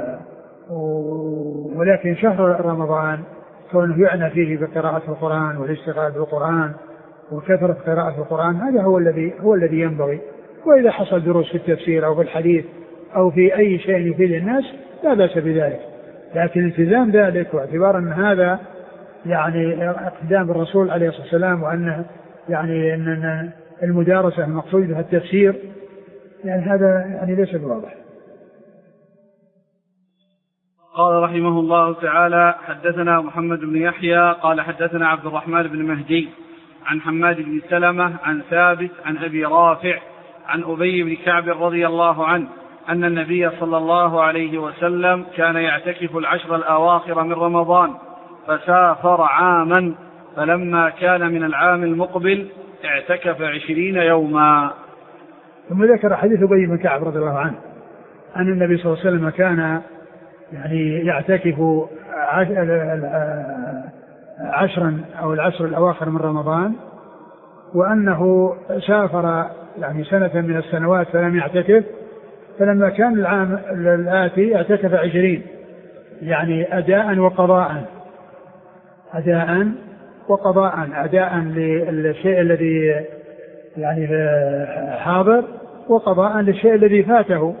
ولكن شهر رمضان كونه يعنى فيه بقراءة القرآن والاشتغال بالقرآن وكثرة قراءة القرآن هذا هو الذي هو الذي ينبغي. وإذا حصل دروس في التفسير أو في الحديث أو في أي شيء يفيد الناس لا بأس بذلك، لكن التزام ذلك واعتبار أن هذا يعني اقتدام بالرسول عليه الصلاة والسلام وأنه يعني أن المدارسة المقصود بها التفسير يعني هذا يعني ليس بواضح. قال رحمه الله تعالى حدثنا محمد بن يحيى قال حدثنا عبد الرحمن بن مهدي عن حماد بن سلمة عن ثابت عن أبي رافع عن أبي بن كعب رضي الله عنه أن النبي صلى الله عليه وسلم كان يعتكف العشر الأواخر من رمضان فسافر عاما، فلما كان من العام المقبل اعتكف عشرين يوما. ثم ذكر حديث أبي بن كعب رضي الله عنه أن النبي صلى الله عليه وسلم كان يعني يعتكف عشرا أو العشر الأواخر من رمضان، وأنه سافر يعني سنة من السنوات فلم يعتكف، فلما كان العام الآتي اعتكف عشرين، يعني أداء وقضاء أداء وقضاء أداء للشيء الذي يعني حاضر وقضاء للشيء الذي فاته.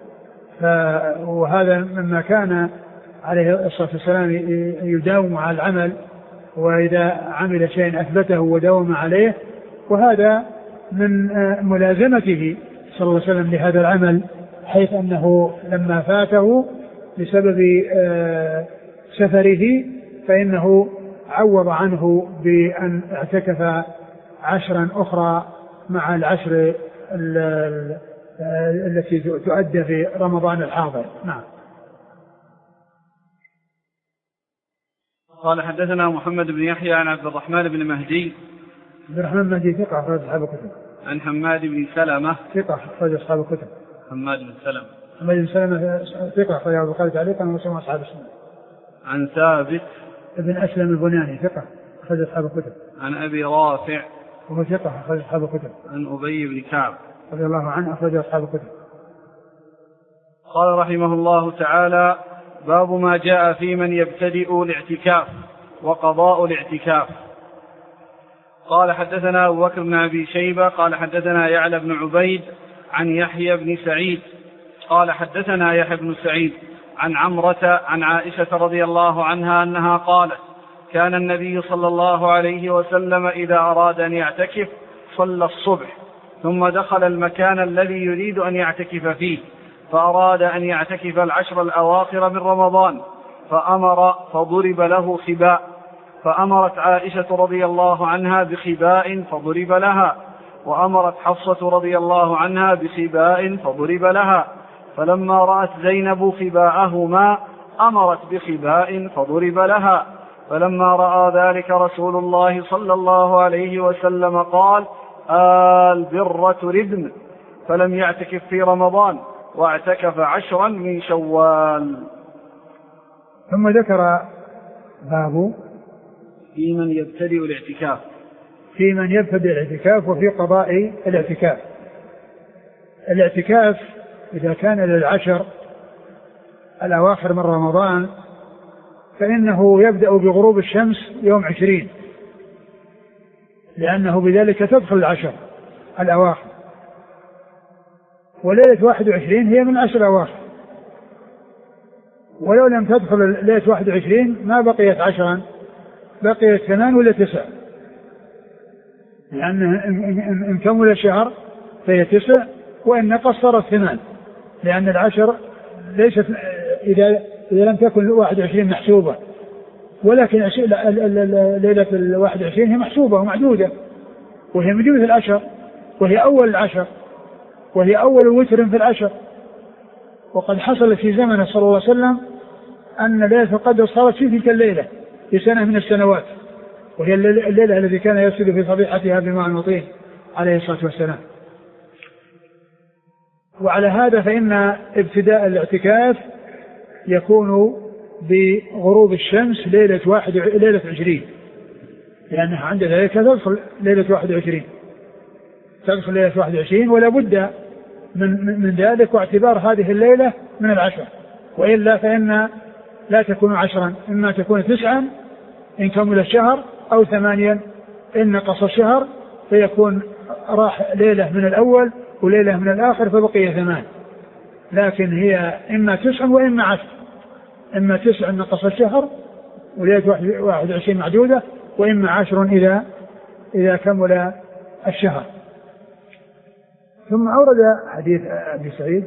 وهذا مما كان عليه الصلاة والسلام يداوم على العمل، وإذا عمل شيء أثبته وداوم عليه، وهذا من ملازمته صلى الله عليه وسلم لهذا العمل، حيث أنه لما فاته بسبب سفره فإنه عوض عنه بأن اعتكف عشرا أخرى مع العشر التي تؤدى في رمضان الحاضر. نعم. قال حدثنا محمد بن يحيى عن عبد الرحمن بن مهدي. عبد الرحمن بن مهدي ثقة أخرج أصحاب الكتب. عن حماد بن سلمة ثقة أخرج أصحاب الكتب. حماد بن سلمة حماد بن سلمة ثقة أخرج أبو بكر تعليقا ومسلم أصحاب السنة. عن ثابت ابن أسلم البناني ثقة أخرج أصحاب الكتب. عن أبي رافع وهو ثقة أخرج أصحاب الكتب. عن أبي بن كعب رضي الله عنه أخرج أصحاب الكتب. قال رحمه الله تعالى: باب ما جاء في من يبتدئ الاعتكاف وقضاء الاعتكاف. قال حدثنا أبو بكر بن أبي شيبة قال حدثنا يعلى بن عبيد عن يحيى بن سعيد قال حدثنا يحيى بن سعيد عن عمرة عن عائشة رضي الله عنها أنها قالت: كان النبي صلى الله عليه وسلم إذا أراد أن يعتكف صلى الصبح ثم دخل المكان الذي يريد أن يعتكف فيه، فأراد أن يعتكف العشر الأواخر من رمضان فأمر فضرب له خباء، فأمرت عائشة رضي الله عنها بخباء فضرب لها، وأمرت حفصة رضي الله عنها بخباء فضرب لها، فلما رأت زينب خباءهما أمرت بخباء فضرب لها، فلما رأى ذلك رسول الله صلى الله عليه وسلم قال: البر تردن، فلم يعتكف في رمضان واعتكف عشرا من شوال. ثم ذكر باب في من يبتدئ الاعتكاف في من يبتدئ الاعتكاف وفي قضاء الاعتكاف. الاعتكاف إذا كان للعشر الأواخر من رمضان فإنه يبدأ بغروب الشمس يوم عشرين، لأنه بذلك تدخل العشر الأواخر، وليلة واحد وعشرين هي من عشر الأواخر، ولو لم تدخل ليلة واحد وعشرين ما بقيت عشرا، بقيت ثمان ولا تسع، لأن إن كمل الشهر فهي تسع وإن قصر الثمان، لأن العشر ليست إذا إذا لم تكن واحد وعشرين محسوبة، ولكن ليلة الواحد وعشرين هي محسوبة ومعدودة، وهي من جملة العشر، وهي أول العشر، وهي أول وتر في العشر. وقد حصل في زمن صلى الله عليه وسلم أن ليلة القدر صارت في تلك الليلة في سنة من السنوات، وهي الليلة التي كان يسجد في صبيحتها بماء وطين عليه الصلاة والسلام. وعلى هذا فإن ابتداء الاعتكاف يكون بغروب الشمس ليلة واحد ليلة عشرين، لأنها عند ذلك تدخل ليلة واحد وعشرين تدخل ليلة واحد وعشرين ولا بد من من ذلك، واعتبار هذه الليلة من العشر، وإلا فإن لا تكون عشرا، إما تكون تسعا إن كمل الشهر، أو ثمانيا إن نقص الشهر، فيكون راح ليلة من الأول وليلة من الآخر فبقي ثمان. لكن هي إما تسع وإما عشر، إما تسع نقص الشهر وليلة واحد وعشرين معدودة، وإما عشر إذا إذا كمل الشهر. ثم أورد حديث أبي سعيد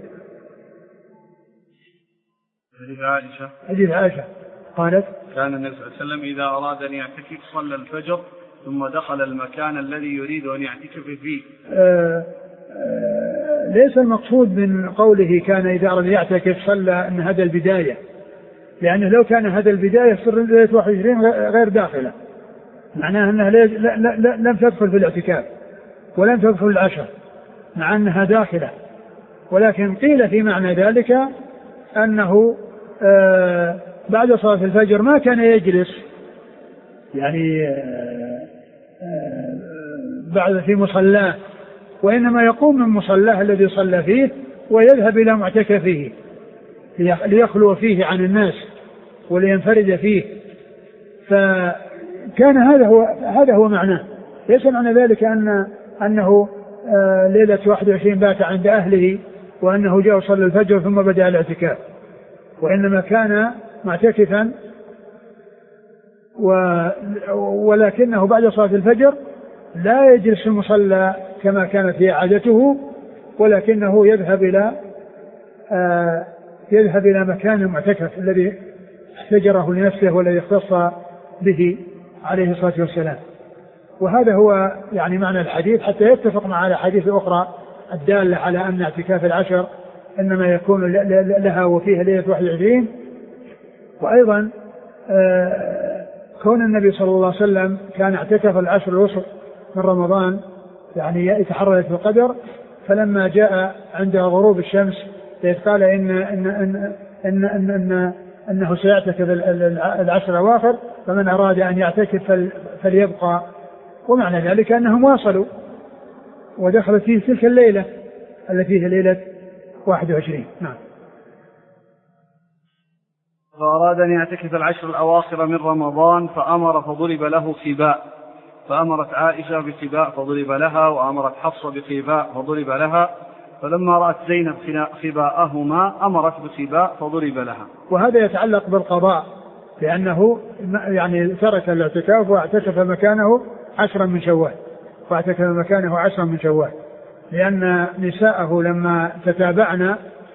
حديث عائشة حديث عائشة قالت: كان النبي صلى الله عليه وسلم إذا أراد أن يعتكف صلى الفجر ثم دخل المكان الذي يريد أن يعتكف فيه. آآ آآ ليس المقصود من قوله كان إذا أراد يعتكف صلى أن هذا البداية، لأنه لو كان هذا البداية صار ليلة واحد وعشرين غير داخلة، معناها أنها لم تدخل في الاعتكاف ولم تدخل العشر، مع أنها داخلة. ولكن قيل في معنى ذلك أنه بعد صلاة الفجر ما كان يجلس يعني بعد في مصلاه، وإنما يقوم من مصلاه الذي صلى فيه ويذهب إلى معتكفه ليخلو فيه عن الناس ولينفرد فيه. فكان هذا هو هذا هو معناه. ليس معنى ذلك أن أنه ليلة واحد وعشرين بات عند أهله وأنه جاء وصلى الفجر ثم بدأ الاعتكاف، وإنما كان معتكفا ولكنه بعد صلاة الفجر لا يجلس في المصلى كما كانت هي عادته، ولكنه يذهب إلى آه يذهب إلى مكان المعتكف الذي احتجره لنفسه والذي اختص به عليه الصلاة والسلام. وهذا هو يعني معنى الحديث، حتى يتفق مع الأحاديث الأخرى الدالة على أن اعتكاف العشر إنما يكون لها وفيها ليلة واحد وعشرين. وأيضا آه كون النبي صلى الله عليه وسلم كان اعتكف العشر الوسط من رمضان يعني يتحرى في القدر، فلما جاء عند غروب الشمس قال إن إن إن إن, إن, إن أنه سيعتكف العشر الأواخر، فمن أراد أن يعتكف فليبقى. ومعنى ذلك أنهم واصلوا ودخلت فيه تلك الليلة التي هي ليلة واحد وعشرين. نعم. فأراد أن يعتكف العشر الأواخر من رمضان فأمر فضرب له خباء، فأمرت عائشة بخباء فضرب لها، وأمرت حفصة بخباء فضرب لها، فلما رأت زينب خباءهما أمرت بخباء فضرب لها. وهذا يتعلق بالقضاء، لأنه يعني ترك الاعتكاف واعتكف مكانه عشرا من شوال واعتكف مكانه عشرا من شوال، لأن نساءه لما تتابعنا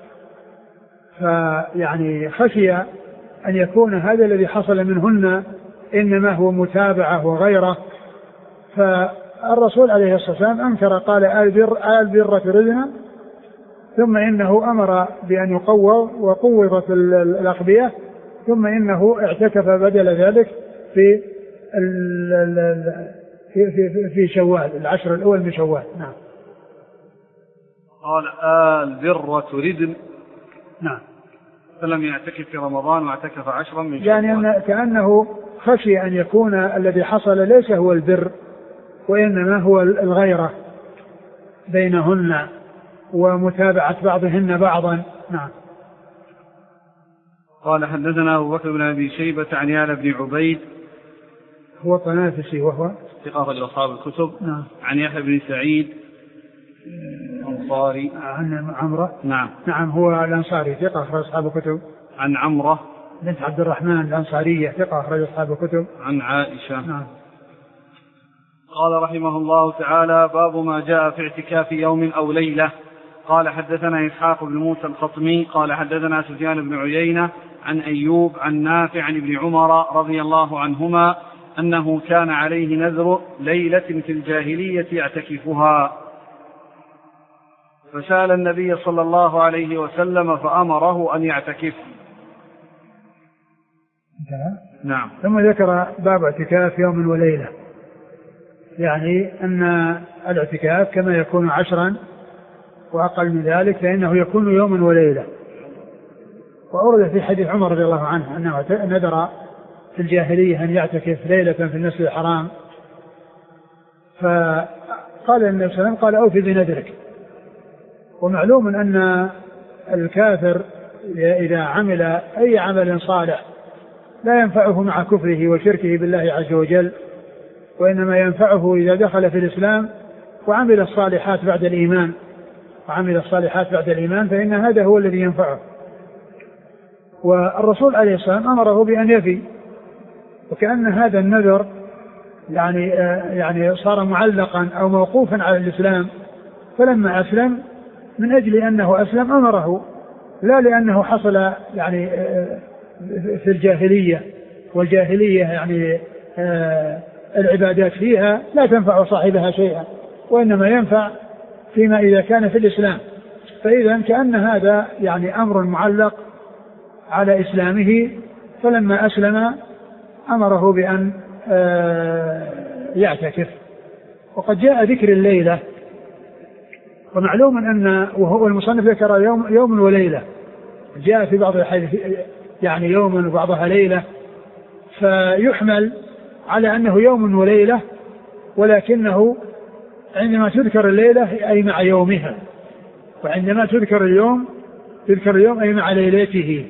فيعني خشي أن يكون هذا الذي حصل منهن إنما هو متابعة وغيره. فالرسول عليه الصلاة والسلام أنكر، قال آل بر آل بر تردنا، ثم إنه أمر بأن يقوض وقوضت الأقبية، ثم إنه اعتكف بدل ذلك في في في, في شوال العشر الأول من شوال. نعم. قال آل بر تردن. نعم. فلم يعتكف في رمضان واعتكف عشرا من شوال، يعني أن كأنه خشي أن يكون الذي حصل ليس هو البر وإنما هو الغيرة بينهن ومتابعة بعضهن بعضا. نعم. قال حدثنا أبو بكر بن أبي شيبة عن يعلى بن عبيد هو طنافسي وهو ثقة أخرج أصحاب الكتب. نعم. عن يحيى بن سعيد الأنصاري عن عمرة. نعم. نعم هو الأنصاري ثقة أخرج أصحاب الكتب. عن عمرة بنت عبد الرحمن الأنصارية ثقة أخرج أصحاب الكتب. عن عائشة. نعم. قال رحمه الله تعالى: باب ما جاء في اعتكاف يوم أو ليلة. قال حدثنا إسحاق بن موسى الخطمي قال حدثنا سفيان بن عيينة عن أيوب عن نافع عن ابن عمر رضي الله عنهما أنه كان عليه نذر ليلة في الجاهلية يعتكفها، فسأل النبي صلى الله عليه وسلم فأمره أن يعتكف. نعم. ثم ذكر باب اعتكاف يوم وليلة، يعني أن الاعتكاف كما يكون عشرا وأقل من ذلك فإنه يكون يوم وليلة. وأورد في حديث عمر رضي الله عنه أنه نذر في الجاهلية أن يعتكف ليلة في المسجد الحرام، فقال النبي صلى الله عليه وسلم قال أوفي بنذرك. ومعلوم أن الكافر إذا عمل أي عمل صالح لا ينفعه مع كفره وشركه بالله عز وجل، وإنما ينفعه إذا دخل في الإسلام وعمل الصالحات بعد الإيمان وعمل الصالحات بعد الإيمان فإن هذا هو الذي ينفعه. والرسول عليه الصلاة والسلام أمره بأن يفي، وكأن هذا النذر يعني يعني صار معلقا أو موقوفا على الإسلام، فلما أسلم من أجل أنه أسلم أمره، لا لأنه حصل يعني في الجاهلية، والجاهلية يعني العبادات فيها لا تنفع صاحبها شيئا، وإنما ينفع فيما إذا كان في الإسلام. فإذا كأن هذا يعني أمر معلق على إسلامه، فلما أسلم أمره بأن يعتكف. وقد جاء ذكر الليلة، ومعلوم أن وهو المصنف ذكر يوم, يوم وليلة، جاء في بعض الحديث يعني يوم وبعضها ليلة، فيحمل على أنه يوم وليلة، ولكنه عندما تذكر الليلة أي مع يومها، وعندما تذكر اليوم تذكر اليوم أي مع ليلته.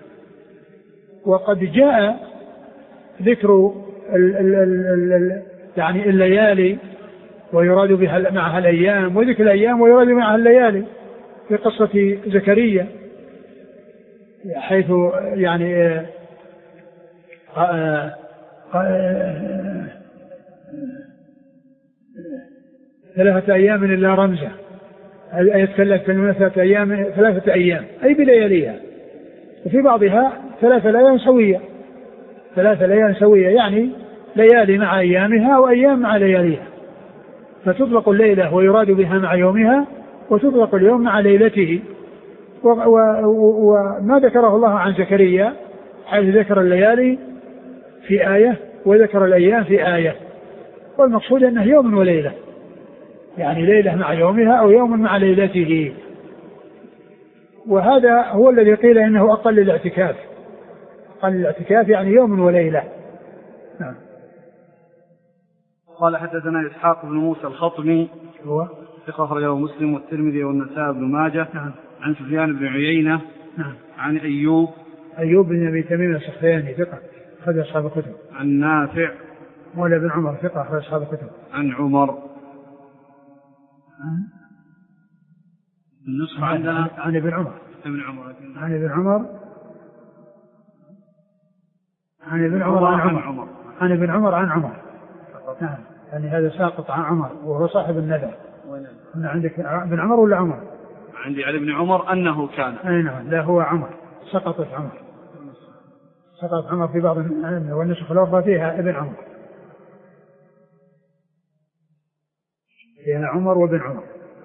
وقد جاء ذكر ال ال ال ال يعني الليالي ويراد بها معها الأيام، وذكر الأيام ويراد معها الليالي في قصة زكريا، حيث يعني ثلاثة أيام إلا رمزة، أي يتكلم كلمة ثلاثة أيام ثلاثة أيام أي بلياليها، وفي بعضها ثلاثة ليال سوية، ثلاثة ليال سوية يعني ليالي مع أيامها وأيام مع لياليها، فتطلق الليلة ويراد بها مع يومها، وتطلق اليوم مع ليلته. وما ذكره الله عن زكريا حيث ذكر الليالي في آية وذكر الأيام في آية، والمقصود أنه يوم وليلة، يعني ليلة مع يومها أو يوم مع ليلته. وهذا هو الذي قيل إنه أقل الاعتكاف، أقل الاعتكاف يعني يوم وليلة. نعم. قال حدثنا إسحاق بن موسى الخطمي هو ثقة أخرجه مسلم والترمذي والنسائي بن ماجه. نعم. عن سفيان بن عيينة. نعم. عن أيوب أيوب بن أبي تميم السختياني ثقة أخرج أصحاب الكتب. عن نافع مولى بن عمر ثقة أخرج أصحاب الكتب. عن عمر. النسخة عندنا عن ابن عمر. ابن عمر. عن ابن عمر. عن ابن عمر عن عمر. عن ابن عمر عن عمر. نعم. يعني هذا ساقط عن عمر وهو صاحب الندى. وين عندك ابن عمر ولا عمر؟ عندي على ابن عمر أنه كان. أي نعم. لا هو عمر، سقطت عمر، سقط عمر في بعض والنسخ الأخرى فيها ابن عمر، فيها عمر وابن عمر.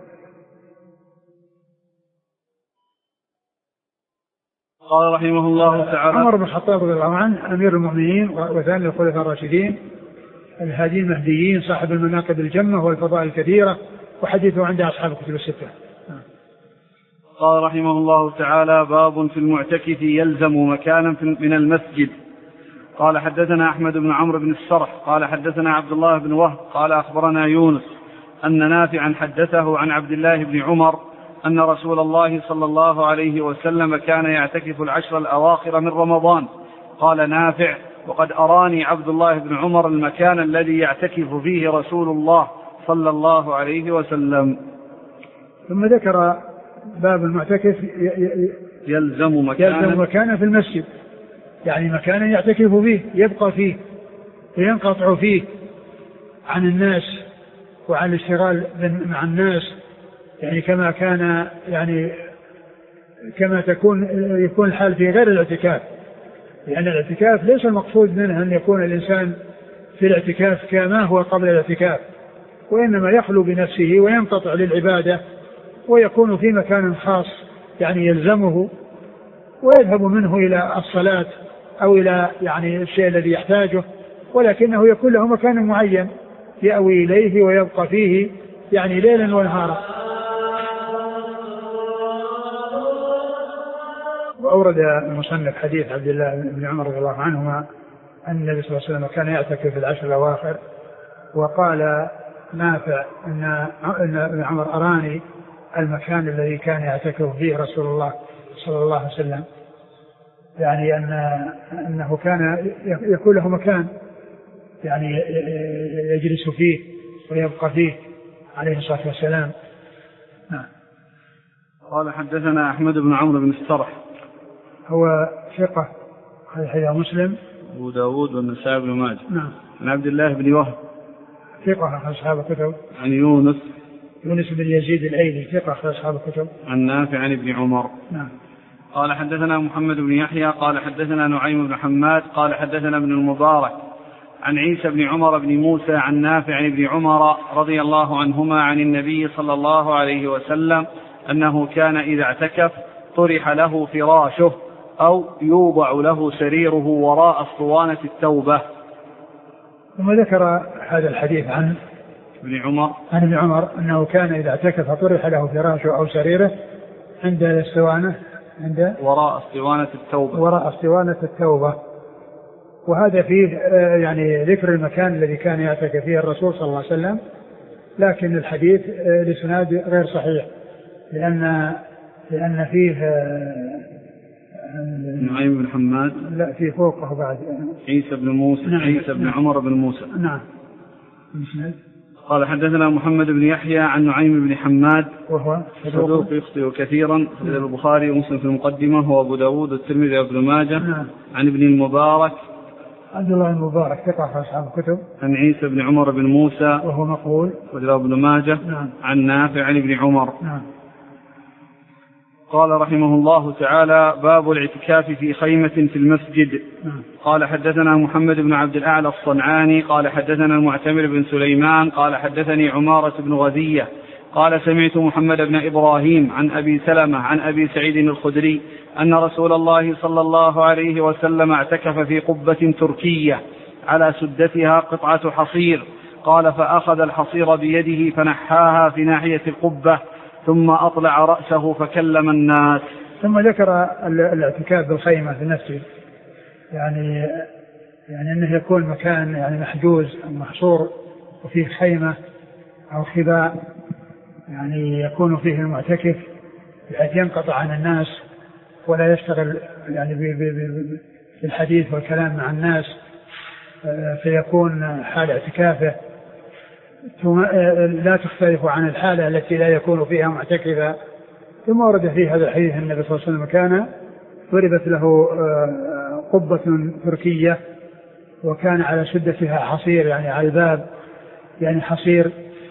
قال رحمه الله تعالى عمر بن الخطاب رضي الله عنه أمير المؤمنين وثاني الخلفاء الراشدين الهادين المهديين صاحب المناقب الجمة والفضائل الكثيرة، وحديثه عند أصحاب الكتب الستة. قال رحمه الله تعالى باب في المعتكف يلزم مكانا من المسجد. قال حدثنا أحمد بن عمرو بن السرح قال حدثنا عبد الله بن وهب قال أخبرنا يونس أن نافعا حدثه عن عبد الله بن عمر أن رسول الله صلى الله عليه وسلم كان يعتكف العشر الأواخر من رمضان. قال نافع وقد أراني عبد الله بن عمر المكان الذي يعتكف فيه رسول الله صلى الله عليه وسلم. ثم ذكر باب المعتكف يلزم مكانا, يلزم مكانا في المسجد، يعني مكانا يعتكف فيه يبقى فيه وينقطع فيه عن الناس وعن الاشتغال مع الناس، يعني كما كان يعني كما تكون يكون الحال في غير الاعتكاف، لأن الاعتكاف ليس المقصود منه أن يكون الإنسان في الاعتكاف كما هو قبل الاعتكاف، وإنما يخلو بنفسه وينقطع للعبادة ويكون في مكان خاص يعني يلزمه ويذهب منه إلى الصلاة أو إلى يعني الشيء الذي يحتاجه، ولكنه يكون له مكان معين يأوي إليه ويبقى فيه يعني ليلا ونهارا. وأورد المصنف حديث عبد الله بن عمر رضي الله عنهما أن النبي صلى الله عليه وسلم كان يعتكف في العشر الأواخر، وقال نافع أن ابن عمر أراني المكان الذي كان يعتكف فيه رسول الله صلى الله عليه وسلم، يعني أن أنه كان يكون له مكان يعني يجلس فيه ويبقى فيه عليه الصلاة والسلام. نعم. قال حدثنا أحمد بن عمرو بن السرح هو ثقة حديث مسلم أبو داود والنسائي بن ماجه. نعم. عن عبد الله بن وهب ثقة أصحاب الكتب. عن يونس يونس بن يزيد الأيلي ثقة أصحاب الكتب. عن نافع عن ابن عمر. نعم. قال حدثنا محمد بن يحيى قال حدثنا نعيم بن حماد قال حدثنا ابن المبارك عن عيسى بن عمر بن موسى عن نافع عن ابن عمر رضي الله عنهما عن النبي صلى الله عليه وسلم أنه كان إذا اعتكف طرح له فراشه أو يوضع له سريره وراء اسطوانة التوبة. ثم ذكر هذا الحديث عن ابن عمر عن ابن عمر أنه كان إذا اعتكف طرح له فراشه أو سريره عند الاسطوانة عند وراء اسطوانة التوبة وراء اسطوانة التوبة. وهذا فيه يعني ذكر المكان الذي كان يعتكف فيه الرسول صلى الله عليه وسلم، لكن الحديث لسناد غير صحيح لأن لأن فيه نعيم بن حماد لا في فوقه بعد عيسى بن موسى. نعم. عيسى بن نعم. عمر بن موسى. نعم. قال حدثنا محمد بن يحيى عن نعيم بن حماد وهو صدوق يخطئ كثيرا في البخاري ومسلم في المقدمة وأبو داود والترمذي وابن ماجه. نعم. عن ابن المبارك عبد الله المبارك ثقة في أصحاب الكتب. عن عيسى بن عمر بن موسى وهو مقبول وله ابن ماجه. نعم. عن نافع عن ابن عمر. نعم. قال رحمه الله تعالى: باب الاعتكاف في خيمة في المسجد. نعم. قال حدثنا محمد بن عبد الأعلى الصنعاني قال حدثنا المعتمر بن سليمان قال حدثني عمارة بن غزية قال سمعت محمد بن إبراهيم عن أبي سلمة عن أبي سعيد الخدري أن رسول الله صلى الله عليه وسلم اعتكف في قبة تركية على سدتها قطعة حصير. قال فأخذ الحصير بيده فنحاها في ناحية القبة ثم أطلع رأسه فكلم الناس. ثم ذكر الاعتكاف بالخيمة في المسجد، يعني يعني أنه يكون مكان يعني محجوز أو محصور وفيه خيمة أو خباء، يعني يكون فيه المعتكف بحيث ينقطع عن الناس ولا يشتغل يعني بالحديث والكلام مع الناس، فيكون حال اعتكافه لا تختلف عن الحالة التي لا يكون فيها معتكفا. ثم ورد في هذا الحديث النبي صلى الله عليه وسلم كان ضربت له قبة تركية وكان على سدتها حصير، يعني على الباب يعني حصير،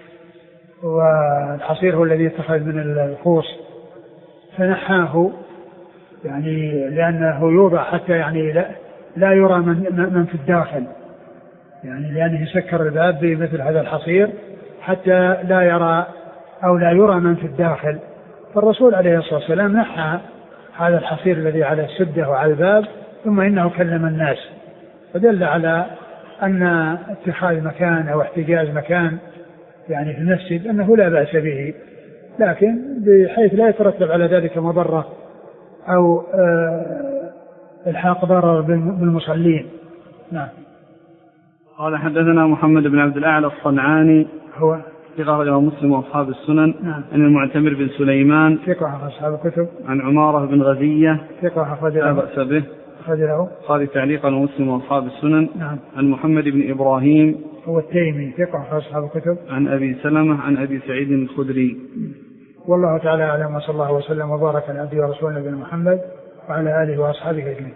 والحصير هو الذي يتخذ من الخوص، فنحاه يعني لأنه يوضع حتى يعني لا, لا يرى من, من في الداخل، يعني لأنه يسكر الباب بمثل هذا الحصير حتى لا يرى أو لا يرى من في الداخل. فالرسول عليه الصلاة والسلام نحى هذا الحصير الذي على السدة وعلى الباب ثم إنه كلم الناس، فدل على أن اتخاذ مكان أو احتجاز مكان يعني في المسجد أنه لا بأس به، لكن بحيث لا يترتب على ذلك مضرة أو الحاق ضرر بالمصلين. نعم. قال حدثنا محمد بن عبد الأعلى الصنعاني هو ثقة له مسلم وأصحاب السنن. نعم. عن المعتمر بن سليمان ثقة أصحاب الكتب. عن عمارة بن غزية ثقة أخرج له لا بأس به أخرج له قال تعليقا ومسلم وأصحاب السنن. نعم. عن محمد بن إبراهيم هو التيمي ثقة أصحاب الكتب. عن أبي سلمة عن أبي سعيد الخدري. والله تعالى أعلم، وصلى الله وسلم وبارك على عبده ورسوله نبينا محمد وعلى آله وأصحابه أجمعين.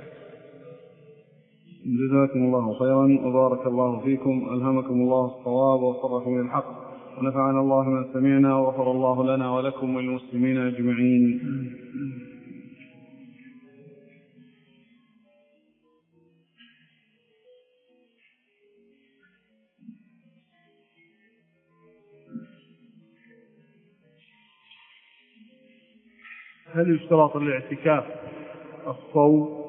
جزاكم الله خيرا وبارك الله فيكم، ألهمكم الله الصواب ووفقكم إلى الحق، ونفعنا الله ما سمعنا وغفر الله لنا ولكم وللمسلمين أجمعين. هل يشترط الاعتكاف الصوم؟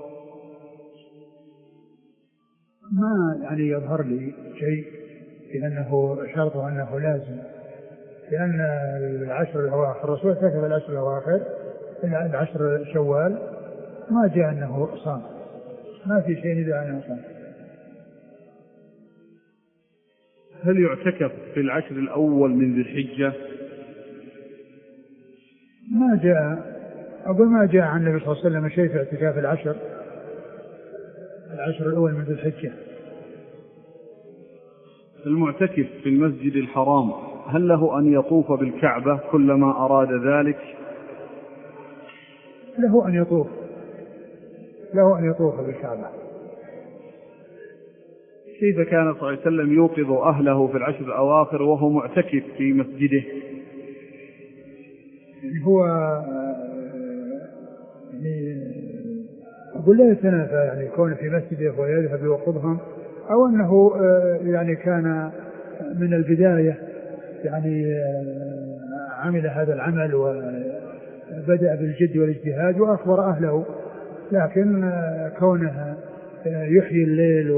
ما يعني يظهر لي شيء لأنه شرطه أنه لازم، لأن العشر الأواخر الرسول اعتكف العشر الأواخر إلى العشر شوال ما جاء أنه صام، ما في شيء إذا أنه صام. هل يعتكف في العشر الأول من ذي الحجة؟ ما جاء، أقول ما جاء عن النبي صلى الله عليه وسلم شيء في اعتكاف العشر العشر الأول من ذي الحجة. المعتكف في المسجد الحرام هل له أن يطوف بالكعبة كلما أراد ذلك؟ له أن يطوف له أن يطوف بالكعبة. كيف كان صلى الله عليه وسلم يوقظ أهله في العشر الأواخر وهو معتكف في مسجده؟ يعني هو يعني أقول لا يتنافى يعني كونه في مسجده ويذهب يوقظهم، أو أنه يعني كان من البداية يعني عمل هذا العمل وبدأ بالجد والاجتهاد وأخبر أهله، لكن كونه يحيي الليل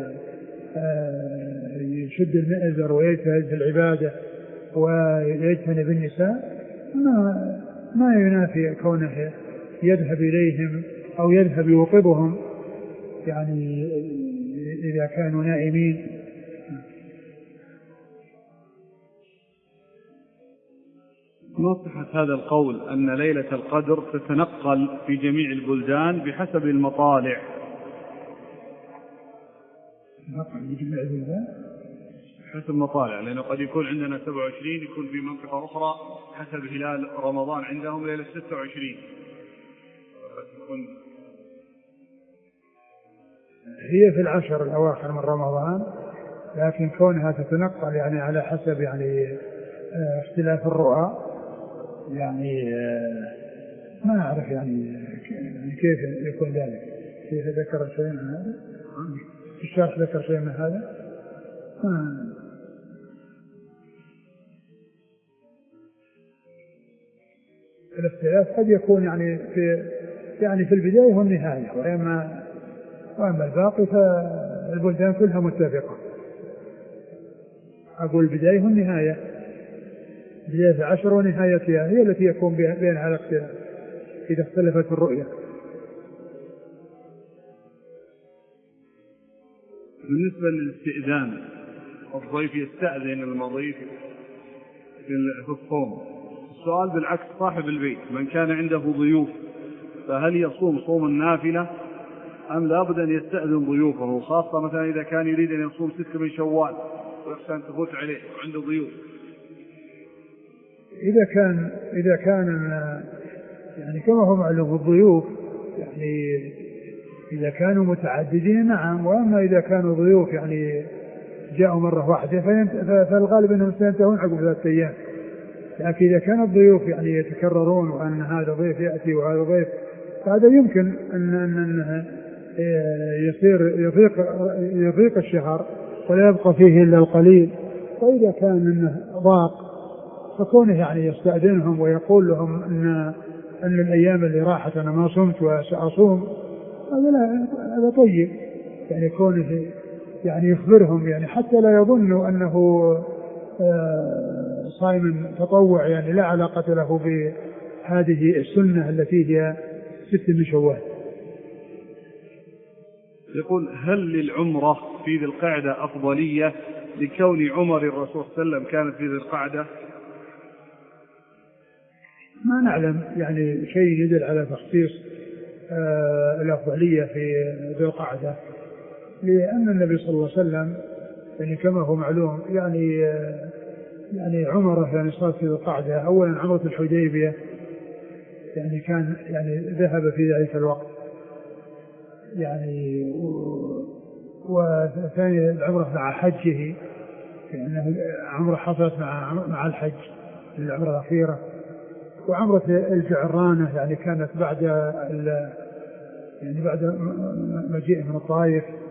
ويشد المئزر ويجتهد في العبادة ويجتنب النساء ما ما ينافي كونه يذهب إليهم أو يذهب يوقظهم يعني إذا كانوا نائمين. ما صحة هذا القول أن ليلة القدر تتنقل في جميع البلدان بحسب المطالع؟ حسب المطالع، لأنه قد يكون عندنا سبعة وعشرين يكون في منطقة أخرى حسب هلال رمضان عندهم ليلة ستة وعشرين. هي في العشر الأواخر من رمضان، لكن كونها تتنقل يعني على حسب يعني اختلاف الرؤى، يعني ما أعرف يعني كيف يكون ذلك. كيف ذكر شيء من هذا في الشرح؟ ذكر شيء من هذا؟ آه. الاختلاف قد يكون يعني في يعني في البداية والنهاية، وأما وأما الباقي فالبلدان كلها متفقة. أقول البداية والنهاية، بداية العشر ونهايتها هي التي يكون بينها الاختلاف إذا اختلفت الرؤية. بالنسبة للاستئذان، الضيف يستأذن المضيف في الصوم، السؤال بالعكس صاحب البيت من كان عنده ضيوف فهل يصوم صوم النافلة أم لابد أن يستأذن ضيوفه، خاصة مثلا إذا كان يريد أن يصوم ستة من شوال ويخشى أن تفوت عليه وعنده ضيوف؟ إذا كان إذا كان يعني كما هو معلوم الضيوف يعني إذا كانوا متعددين نعم، وأما إذا كانوا ضيوف يعني جاءوا مرة واحدة فالغالب أنهم سينتهون عقب ثلاثة أيام. لكن إذا كان الضيوف يعني يتكررون وأن هذا ضيف يأتي وهذا ضيف فهذا يمكن أن, أن يصير يضيق, يضيق الشهر ولا يبقى فيه إلا القليل. فإذا كان أنه ضاق فكونه يعني يستأذنهم ويقول لهم أن, أن الأيام اللي راحت أنا ما صمت وسأصوم، هذا هذا طيب يعني كونه يعني يخبرهم يعني حتى لا يظنوا أنه صائم تطوع يعني لا علاقة له بهذه السنة التي هي ست من شوال. يقول هل للعمرة في ذي القعدة أفضلية لكون عمر الرسول صلى الله عليه وسلم كانت في ذي القعدة؟ ما نعلم يعني شيء يدل على تخصيص آه الأفضلية في ذي القعدة، لأن النبي صلى الله عليه وسلم يعني كما هو معلوم يعني آه يعني عمره يعني صار في ذي القعدة. أولا عمرة الحديبية يعني كان يعني ذهب في ذلك الوقت يعني، وثاني العمرة مع حجه يعني عمرة حصلت مع مع الحج العمرة الأخيرة. وعمرة الجعرانة يعني كانت بعد يعني بعد مجيء من الطائف